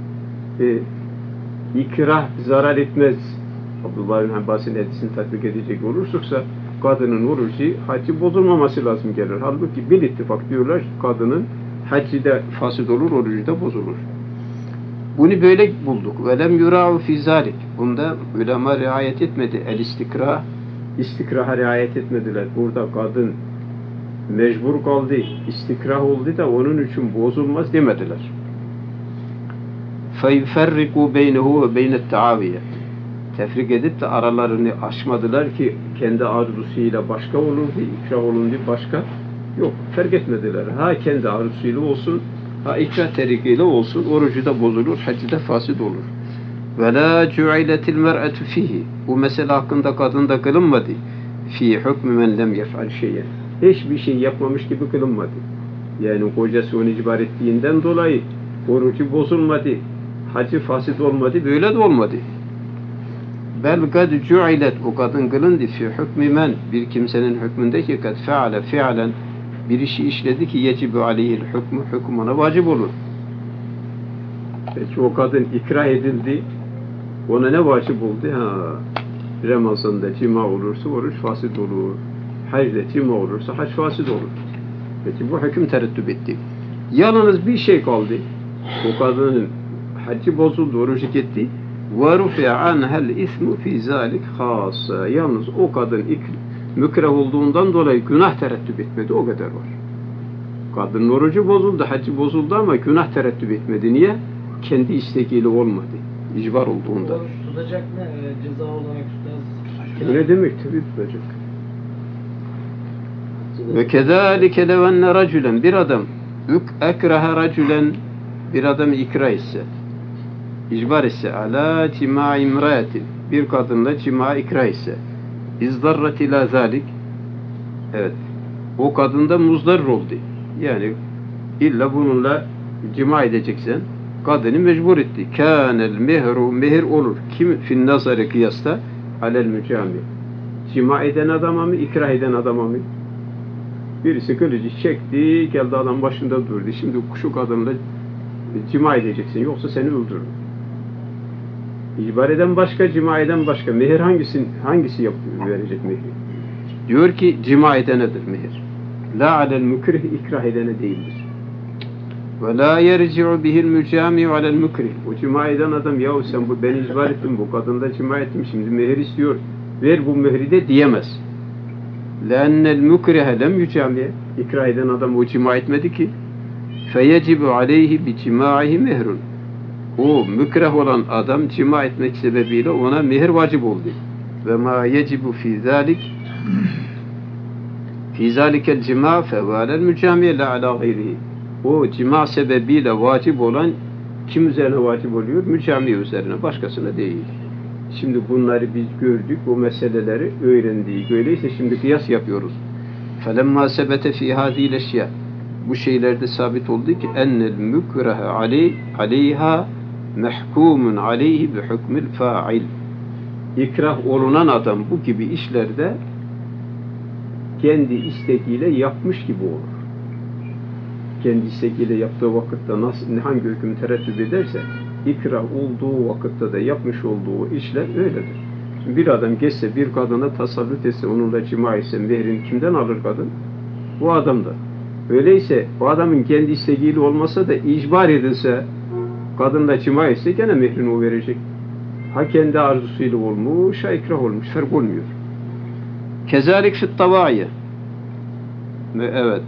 Speaker 1: İkrah zarar etmez. Abdullah bin Abbas'ın hadisini tatbik edecek olursa kadının orucu, haccı bozulmaması lazım gelir. Halbuki bir ittifak diyorlar, kadının haccı da fasid olur, orucu da bozulur. Bunu böyle bulduk. Velem yura'u fi zalik. Bunda ulema riayet etmedi. El istikrah, istikraha riayet etmediler. Burada kadın mecbur kaldı, istikrah oldu da onun için bozulmaz demediler. فَيُفَرِّقُوا بَيْنَهُ وَبَيْنَ التَّعَاوِيَةِ Tefrik edip de aralarını aşmadılar ki kendi arzusuyla başka olurdu, ikrah olundu başka. Yok, fark etmediler. Ha kendi arzusuyla olsun, ha ikrah terikiyle olsun, orucu da bozulur, haccı da fasid olur. وَلَا جُعِلَتِ الْمَرْأَةُ فِيهِ Bu mesele hakkında kadın da kılınmadı. فِي حُكْمِ مَنْ لَمْ يَفْعَلْ شَيْئًا Hiçbir şey yapmamış gibi kılınmadı. Yani kocası onu icbar ettiğinden dolayı orucu bozulmadı, haccı fasid olmadı, böyle de olmadı. Bel kad cu'ilet o kadın kılındı fi hükmü men bir kimsenin hükmündeki kad feale fi'alen bir işi işledi ki yecibu aleyhil hükmü hüküm ona vacip olur. Peki o kadın ikrah edildi, ona ne vacip oldu? Ramazan'da cima olursa oruç fasid olur. Hacda cima olursa hac fasid olur. Peki bu hüküm tereddüt etti. Yalnız bir şey kaldı. O kadının haccı bozuldu, orucu gitti. وَرُفِعَ عَنْهَا الْاِثْمُ فِي ذَٰلِكَ خَاصًا Yalnız o kadın mükreh olduğundan dolayı günah tereddüt etmedi. O kadar var. Kadının orucu bozuldu, haccı bozuldu ama günah tereddüt etmedi. Niye? Kendi isteğiyle olmadı. İcbar olduğunda.
Speaker 2: Oruç tutacak mı? Ceza olarak tutacak.
Speaker 1: Öyle demek tabii tutacak. Ve kezalike levenne racülen bir adam ekraha racülen bir adam ikrah etse İcbar ise ala cima imraetin bir kadınla cima ikrah ise izdarrat ila zalik evet o kadında muzdarr oldu. Yani illa bununla cima edeceksen kadını mecbur etti. Kânel mehru mehir olur. Kim fin nazarı kıyasta alel mücami. Cima eden adama mı, ikrah eden adama mı? Birisi kılıcı çekti, geldi adam başında durdu. Şimdi şu kadınla cima edeceksin yoksa seni öldürür. İcbar eden başka, cima eden başka. Mehir hangisi yapıyor, verecek mehri? Diyor ki cima edenedir mehir. La alel mükrih ikrah edene değildir. Ve la yerci'u bihil mücami'u alel mükrih. O cima eden adam yahu sen beni icbar ettin, bu kadında cima ettim, şimdi mehir istiyor. Ver bu mehri de diyemez. Leennel mükrihe lem yücami'e. İkrah eden adam o cima etmedi ki. Feyecibu aleyhi bi cima'ihi mehrun. O mükreh olan adam cima etmek sebebiyle ona mehir vacip oldu. Ve ma yecibu fi zalikel cima fevalel mücamiye la ala gayrihi. O cima sebebiyle vacip olan kim üzerine vacip oluyor? Mücamiye üzerine, başkasına değil. Şimdi bunları biz gördük, bu meseleleri öğrendik. Öyleyse şimdi kıyas yapıyoruz. فَلَمَّا سَبَتَ فِي هَذ۪ي الْاَشْيَا Bu şeylerde sabit oldu ki اَنَّ الْمُكْرَهَ عَلَيْهَا mehkumun aleyhi bi hukmil fa'il. İkrah olunan adam bu gibi işlerde kendi isteğiyle yapmış gibi olur. Kendi isteğiyle yaptığı vakitte nasıl, hangi hüküm tereddüt ederse İkrah olduğu vakitte de yapmış olduğu işler öyledir. Şimdi bir adam geçse, bir kadına tasallut etse, onunla cima etse, mehrini kimden alır kadın? Bu adamdan. Öyleyse o adamın kendi isteğiyle olmasa da icbar edilse, kadınla cima etse gene mehrini o verecek. Ha kendi arzusuyla olmuş, ha ikrah olmuş. Fark olmuyor. Kezalik fit tavaiye. Evet.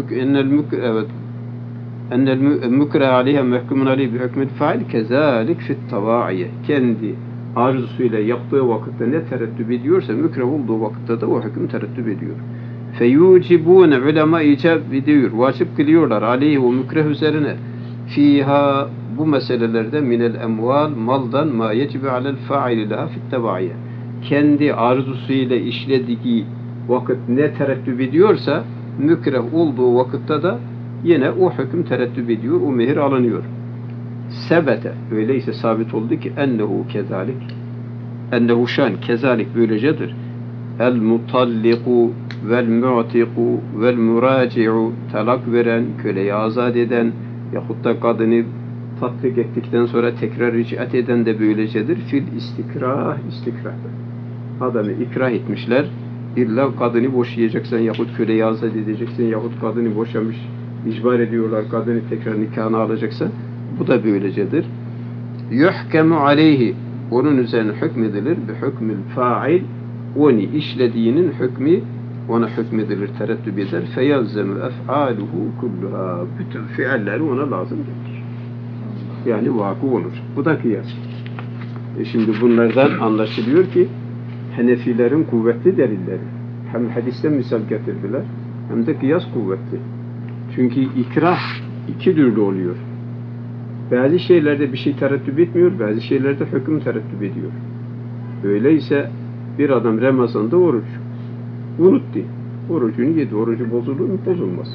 Speaker 1: Ennel mükreh aleyhe mehkumun aleyhi bi hükmül fail kezalik fit tavaiye. Kendi arzusuyla yaptığı vakitte ne tereddüt ediyorsa mükreh olduğu vakitte de o hüküm tereddüt ediyor. Feyucibune ulema icab ediyor. Vacip kılıyorlar aleyhi o mükreh üzerine. Fiha bu meselelerde minel emval maldan ma yecibe alel faili laha fit tavaiye. Kendi arzusuyla işlediği vakit ne tereddüt ediyorsa mükreh olduğu vakitte de yine o hüküm tereddüt ediyor, o mehir alınıyor. Sebete, öyleyse sabit oldu ki ennehu kezalik, ennehu şan kezalik böylecedir. El mutalliku vel mu'tiku vel muraci'u talak veren, köleyi azat eden yahut da kadını tatbik ettikten sonra tekrar ric'at eden de böylecedir. Fil istikrah, istikrahdır. Adamı ikrah etmişler. İlla kadını boşayacaksan yahut köleyi azat edeceksin yahut kadını boşamış, icbar ediyorlar kadını tekrar nikahına alacaksan bu da böylecedir. Yuhkemu aleyhi onun üzerine hükmedilir. Bi hükmül fail onu işlediğinin hükmü ona hükmedilir, tereddüt eder. Feyelzemu ef'aluhu kulluha bütün fiilleri ona lazım gelir. Yani vakı olur. Bu da kıyas. Şimdi bunlardan anlaşılıyor ki Hanefilerin kuvvetli delilleri. Hem hadisten misal getirdiler hem de kıyas kuvvetli. Çünkü ikrah iki türlü oluyor. Bazı şeylerde bir şey tereddüt etmiyor, bazı şeylerde hüküm tereddüt ediyor. Öyleyse bir adam Ramazan'da oruç unuttu. Orucunu yedi. Orucu bozulur mu? Bozulmaz.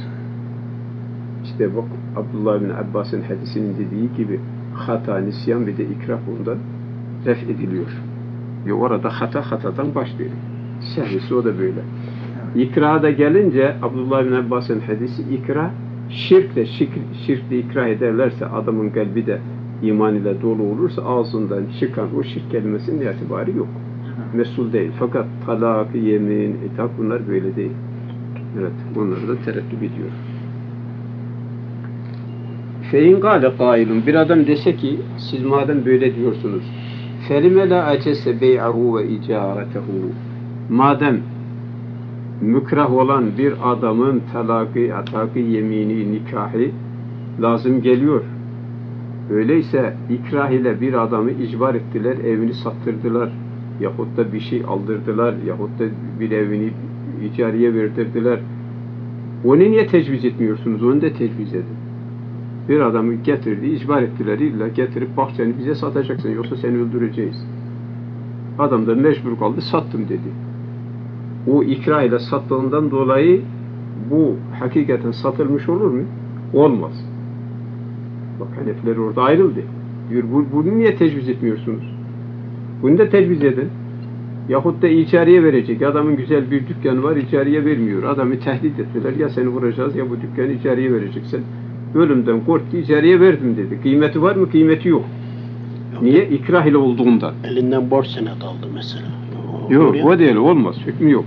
Speaker 1: İşte bak Abdullah bin Abbas'ın hadisinin dediği gibi hata, nisyan ve de ikrah bundan ref ediliyor. Ve orada hatadan başlıyor. Sehvisi o da böyle. İkrah'a da gelince Abdullah bin Abbas'ın hadisi ikrah şirkle ikrah ederlerse adamın kalbi de iman ile dolu olursa ağzından çıkan o şirk kelimesinin itibarı yok. Mesul değil. Fakat talak, yemin, itak bunlar böyle değil. Evet. Onları da tereddüt ediyor. Fein gâle kailun bir adam dese ki siz madem böyle diyorsunuz felime la acesse bey'ahu ve icaretehu madem mükrah olan bir adamın talakı, atakı, yemini, nikahı lazım geliyor. Öyleyse ikrah ile bir adamı icbar ettiler, evini sattırdılar yahut da bir şey aldırdılar yahut da bir evini icariye verdirdiler. Onu niye tecviz etmiyorsunuz? Onu da tecviz edin. Bir adamı getirdi, icbar ettiler. İlla getirip bahçeni bize satacaksın yoksa seni öldüreceğiz. Adam da mecbur kaldı, sattım dedi. O ikrah ile sattığından dolayı bu hakikaten satılmış olur mu? Olmaz. Bak Hanefiler orada ayrıldı. Diyor, bunu niye tecviz etmiyorsunuz? Bunu da tecviz edin. Yahut da icariye verecek. Adamın güzel bir dükkanı var, icariye vermiyor. Adamı tehdit ettiler. Ya seni vuracağız ya bu dükkanı icariye vereceksin. Ölümden korktu, icariye verdim dedi. Kıymeti var mı? Kıymeti yok. Niye? İkrah ile olduğundan.
Speaker 3: Elinden borç senet aldı mesela.
Speaker 1: Yok, o değil, olmaz. Hükmü yok.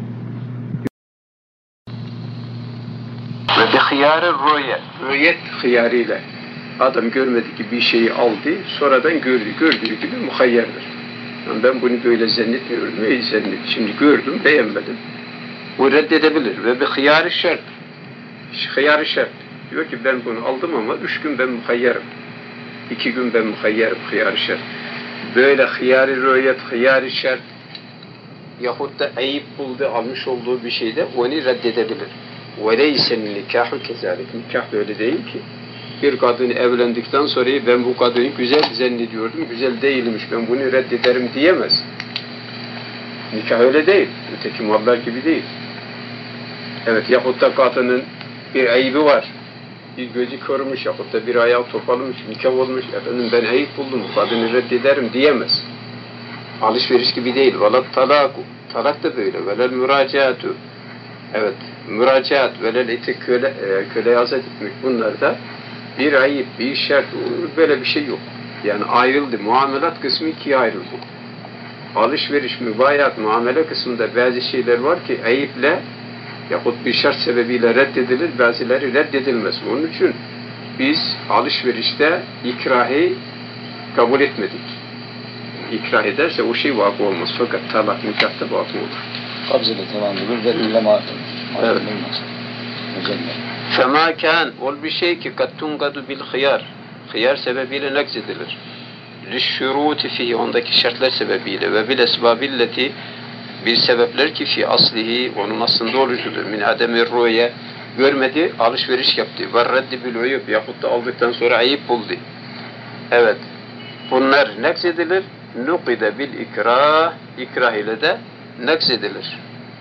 Speaker 1: Ve bi hıyarı rüyet hıyarıyla adam görmedi ki bir şeyi aldı, sonradan gördüğü gibi muhayyerdir. Yani ben bunu böyle zannetmiyorum, iyi zannettim. Şimdi gördüm, beğenmedim. O reddedebilir. Ve bi hıyarı şart. Hıyarı şart. Diyor ki ben bunu aldım ama 3 gün ben muhayyerim. 2 gün ben muhayyerim, hıyar-ı şart. Böyle hıyar-ı rüyet, hıyar-ı şart yahut da ayıp buldu, almış olduğu bir şeyde onu reddedebilir. وَلَيْسَ النِّكَاحُ كَذَٰلِكَ Nikah böyle değil ki. Bir kadını evlendikten sonra ben bu kadını güzel zannediyordum, güzel değilmiş, ben bunu reddederim diyemez. Nikah öyle değil. Öteki mallar gibi değil. Evet, yahut da kadının bir ayıbı var. Bir gözü körmüş yahut da bir ayağı topalmış, nikah olmuş. Efendim ben ayıp buldum, kadını reddederim diyemez. Alışveriş gibi değil. Velat talaku. Talak da böyle. Velel müracaatu. Evet. Müracaat, velel eti köle azat etmek. Bunlar da bir ayıp, bir şart. Böyle bir şey yok. Yani ayrıldı. Muamelat kısmı ikiye ayrıldı. Alışveriş, mübayat, muamele kısmında bazı şeyler var ki ayıple yahut bir şart sebebiyle reddedilir, bazıları reddedilmez. Onun için biz alışverişte ikrahi kabul etmedik. İkrah ederse o şey vakı olmaz. Fakat talak, nikahta vakı olur.
Speaker 4: Kabzele tamamdır ve illa
Speaker 1: Evet.
Speaker 4: Mecelle.
Speaker 1: Fema kan, ol bir şey ki kad tungadu bil hıyar. Hıyar sebebiyle nakzedilir. Lişşuruti fihi, ondaki şartlar sebebiyle ve bil esbabilleti, bir sebepler ki fi aslihi, onun aslında olucudur. Min ademir ruye, görmedi, alışveriş yaptı. Ve reddi bil uyub, yahut da aldıktan sonra ayıp buldu. Evet, bunlar nakzedilir. Nukide bil ikrah, ikrah ile de nakzedilir.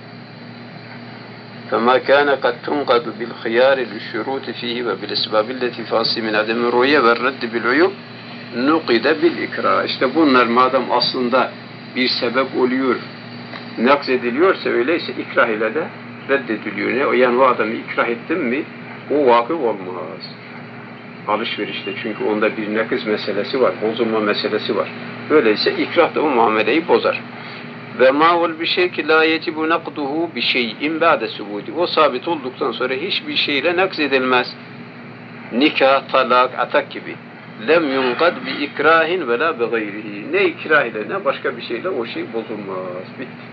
Speaker 1: فما كان قد تنقض بالخيار للشروط فيه وبالأسباب التي فاصل من عدم الرؤية والرد بالعيوب نقد بالإكراه. İşte bunlar madem aslında bir sebep oluyor, nakzediliyorsa öyleyse ikrah ile de reddediliyor. Yani o adamı ikrah ettin mi o vakı olmaz. Alışverişte çünkü onda bir nakız meselesi var, bozulma meselesi var. Öyleyse ikrah da o muameleyi bozar. Ve ma ol bir şey ki la yetibu nakduhu bi şey'in ba'de subudi. O sabit olduktan sonra hiçbir şeyle nakzedilmez. Nikah, talak, atak gibi. Lem yunqad bi ikrahin ve la bi gayrihi. Ne ikrah ile ne başka bir şeyle o şey bozulmaz. Bitti.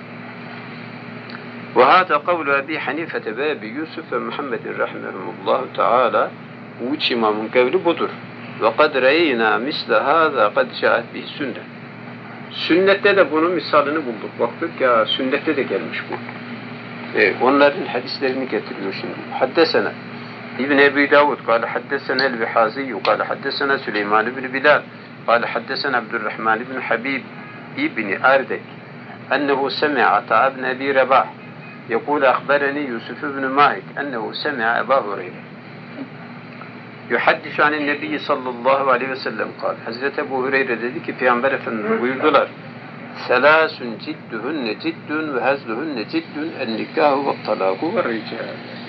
Speaker 1: Ve hâdâ kavlu Ebi Hanifete ve Ebi Yusuf ve Muhammedin rahimehumullahu teâlâ. Bu üç imamın kavli budur. Ve kad reyna misle hâzâ kad şâet bihi sünnet. Sünnette de bunun misalini bulduk. Baktık ya sünnette de gelmiş bu. Onların hadislerini getiriyor şimdi. Haddesena İbn Ebi Davud قال حدثنا البحازي قال حدثنا سليمان بن بلال قال حدثنا عبد الرحمن بن حبيب ابن أردك أنه سمع عطاء بن أبي رباح يقول أخبرني يوسف بن مالك أنه سمع أبا هريرة yuhaddis anin Nebi sallallahu aleyhi ve sellem kal. Hazreti Ebu Hureyre dedi ki Peygamber Efendimiz buyurdular. Selasun cidduhunne ciddun ve hazluhunne ciddun en nikahu ve talaku ve rical.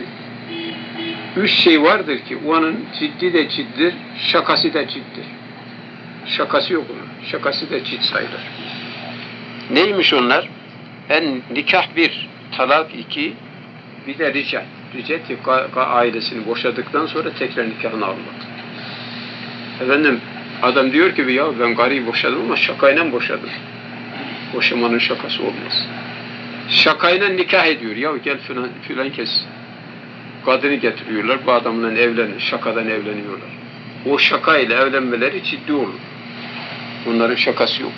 Speaker 1: Üç şey vardır ki onun ciddi de ciddir, şakası da ciddir. Şakası yok onun. Şakası da cidd sayılır. Neymiş onlar? En nikah bir, talak iki, bir de rical. Ricet ailesini boşadıktan sonra tekrar nikahını almak. Efendim adam diyor ki ya ben karıyı boşadım ama şakayla boşadım. Boşamanın şakası olmaz. Şakayla nikah ediyor. Ya gel filan kes. Kadını getiriyorlar. Bu adamla şakadan evleniyorlar. O şakayla evlenmeleri ciddi olur. Bunların şakası yok.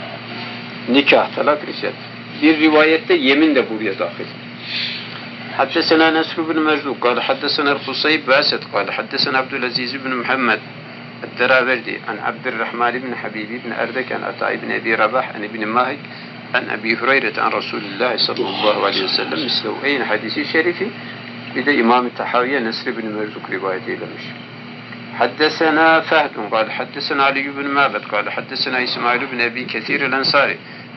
Speaker 1: Nikah, talak, ricet. Bir rivayette yemin de buraya dahil. حدثنا نصر بن مرزوق قال حدثنا الخصيب باسط قال حدثنا عبد العزيز بن محمد الدراوردي عن عبد الرحمن بن حبيب بن أردك عن عطاء بن أبي رباح عن ابن ماهك عن أبي هريرة عن رسول الله صلى الله عليه وسلم مثله أين حديثي شريفي بدا إمام التحاوية نصر بن مرزوق روايته لمش حدثنا فهد قال حدثنا علي بن معبد قال حدثنا إسماعيل بن أبي كثير الأنصاري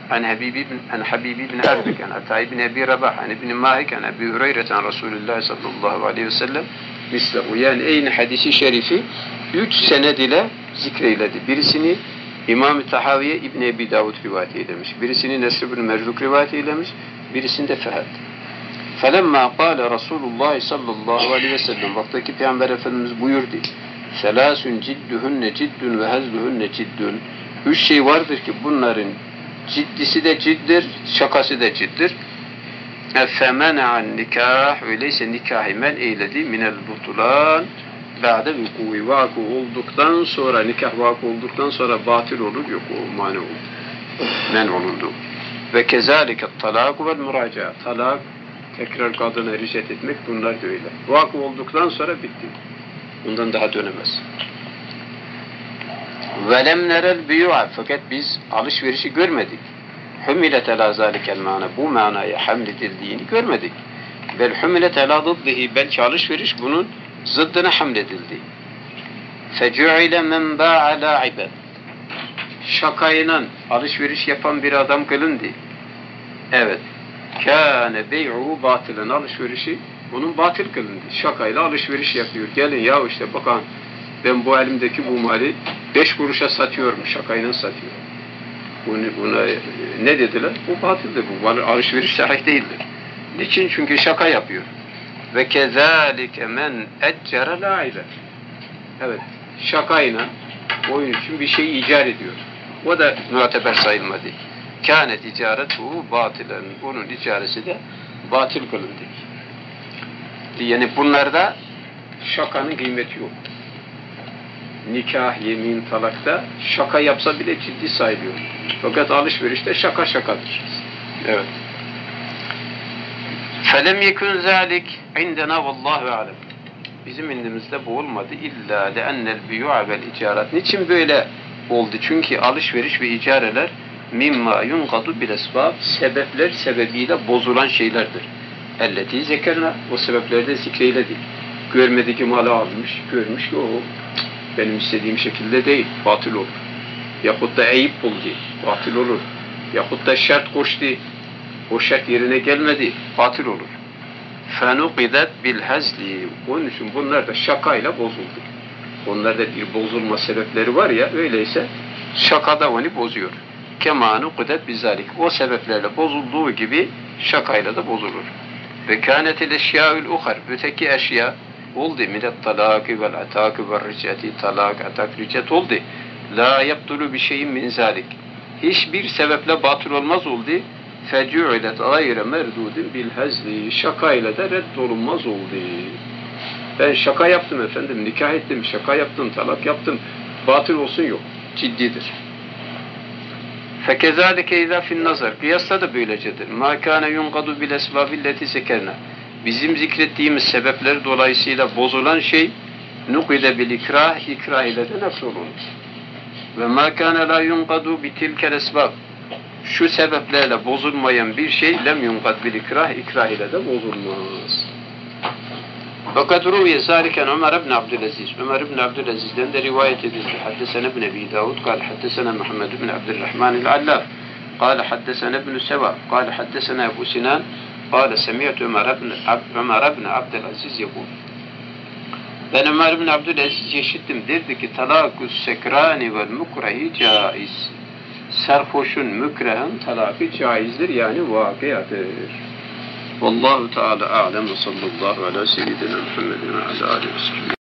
Speaker 1: عن حبيب بن أردك عن عطاء بن أبي رباح عن ابن ماهك عن أبي هريرة عن رسول الله صلى الله عليه وسلم مثله. Yani aynı hadisi şerifi 3 sened ile zikreyledi. Birisini İmam-ı Tahaviye İbn Ebi Davud rivayet eylemiş. Birisini Nesr bin Merzuk rivayet eylemiş. Birisini de Fehad. Felemma kâle Resulullah sallallahu aleyhi ve sellem. Vaktaki Peygamber Efendimiz buyurdu. Selâsün cidduhunne ciddun ve hazluhunne ciddun. 3 şey vardır ki bunların ciddisi de ciddir, şakası da ciddir. Femena'an nikah, öyleyse nikahı men eyledi minel butulan ba'de vuku'i, vakı olduktan sonra, nikah vakı olduktan sonra batıl olur, yok o mani olur. Men olundu. Ve kezalike talak ve muraca, talak, tekrar kadına ricet etmek, bunlar da öyle. Vakı olduktan sonra bitti. Bundan daha dönemez. Velem nerel biyu'a, fakat biz alışverişi görmedik. Hümilet ala zalikel mana, bu manaya hamledildiğini görmedik. Bel hümilet ala zıddihi, belki alışveriş bunun zıddına hamledildi. Fecu'ile men ba'a la'iben, şakayla alışveriş yapan bir adam kılındı. Evet. Kâne bey'u batılan, alışverişi bunun batıl kılındı. Şakayla alışveriş yapıyor. Gelin ya işte bakın ben bu elimdeki bu mali 5 kuruşa satıyorum, şakayla satıyor. Buna ne dediler? Bu batıldır, bu alışveriş sahih değildir. Niçin? Çünkü şaka yapıyor. Ve kezalike men eccere laibe. Evet, şakayla oyun için bir şey icat ediyor. O da muteber sayılmadı. Kânet icaretuhu batilen. Onun icaresi de batıl kılındı. Yani bunlarda şakanın kıymeti yok. Nikah, yemin, talakta şaka yapsa bile ciddi sayılıyor. Fakat alışverişte şaka şakadır. Evet. فَلَمْ يَكُنْ ذَٰلِكْ عِنْدَنَا وَاللّٰهُ عَلَمْ. Bizim indimizde bu olmadı. İlla لَاَنَّ الْبِيُعَ وَالْاِجَارَةِ. Niçin böyle oldu? Çünkü alışveriş ve icareler mimma yunqadu bil esbab, sebepler sebebiyle bozulan şeylerdir. Elleti zekerna, o sebeplerde zikreyledik. Görmediği malı almış, görmüş ki o benim istediğim şekilde değil, batıl olur. Yahut da eyip buldu, batıl olur. Yahut da şart koştu, o şart yerine gelmedi, batıl olur. فَنُقِدَتْ بِالْهَزْلِ. Onun için bunlar da şakayla bozuldu. Onlarda bir bozulma sebepleri var ya, öyleyse şakada onu bozuyor. كَمَا نُقِدَتْ بِذَٰلِكِ. O sebeplerle bozulduğu gibi şakayla da bozulur. Ve kânetil eşyâül uhar. Öteki eşya oldu. Minet talâki vel atâki vel ricati. Talâk, atak, ricet oldu. La yaptulu bir şeyin min zâlik. Hiçbir sebeple batıl olmaz oldu. Fecû'ilet gayre merdûdin bil hezli. Şakayla da reddolunmaz oldu. Ben şaka yaptım efendim, nikah ettim, şaka yaptım, talak yaptım. Batıl olsun yok. Ciddidir. فَكَذَٰلِكَ اِذَا فِي النَّظَرِ. Kıyasla da böylecedir. مَا كَانَ يُنْقَدُ بِالْاَسْبَابِ الَّتِي سَكَرْنَا. Bizim zikrettiğimiz sebepler dolayısıyla bozulan şey نُقِدَ بِالْاِكْرَاهِ ikrah ile de nasıl olunur? وَمَا كَانَ لَا يُنْقَدُ بِتِلْكَ الْاَسْبَابِ. Şu sebeplerle bozulmayan bir şey lem يُنْقَدْ بِالْاِكْرَاهِ ikrah ile de bozulmaz. Fakat ruviye zâliken Ömer ibn Abdülaziz. Ömer ibn Abdülaziz'den de rivayet edildi. Haddesene ibn Ebi Davud, kâle haddesene Muhammed ibn Abdurrahman el-Allâf, kâle haddesene ibn Seva, kâle haddesene Ebu Sinan, kâle semiyetü Ömer ibn Abdülaziz yekûl. Ben Ömer ibn Abdülaziz işittim. Derdi ki, talâkus sekrâni vel mukrehi caiz. Sarhoşun, mükrehın talâkı caizdir, yani vakıyadır. Vallahu Teala a'lem ve sallallahu ala seyyidina Muhammedin ve ala aleyhi ve sellem.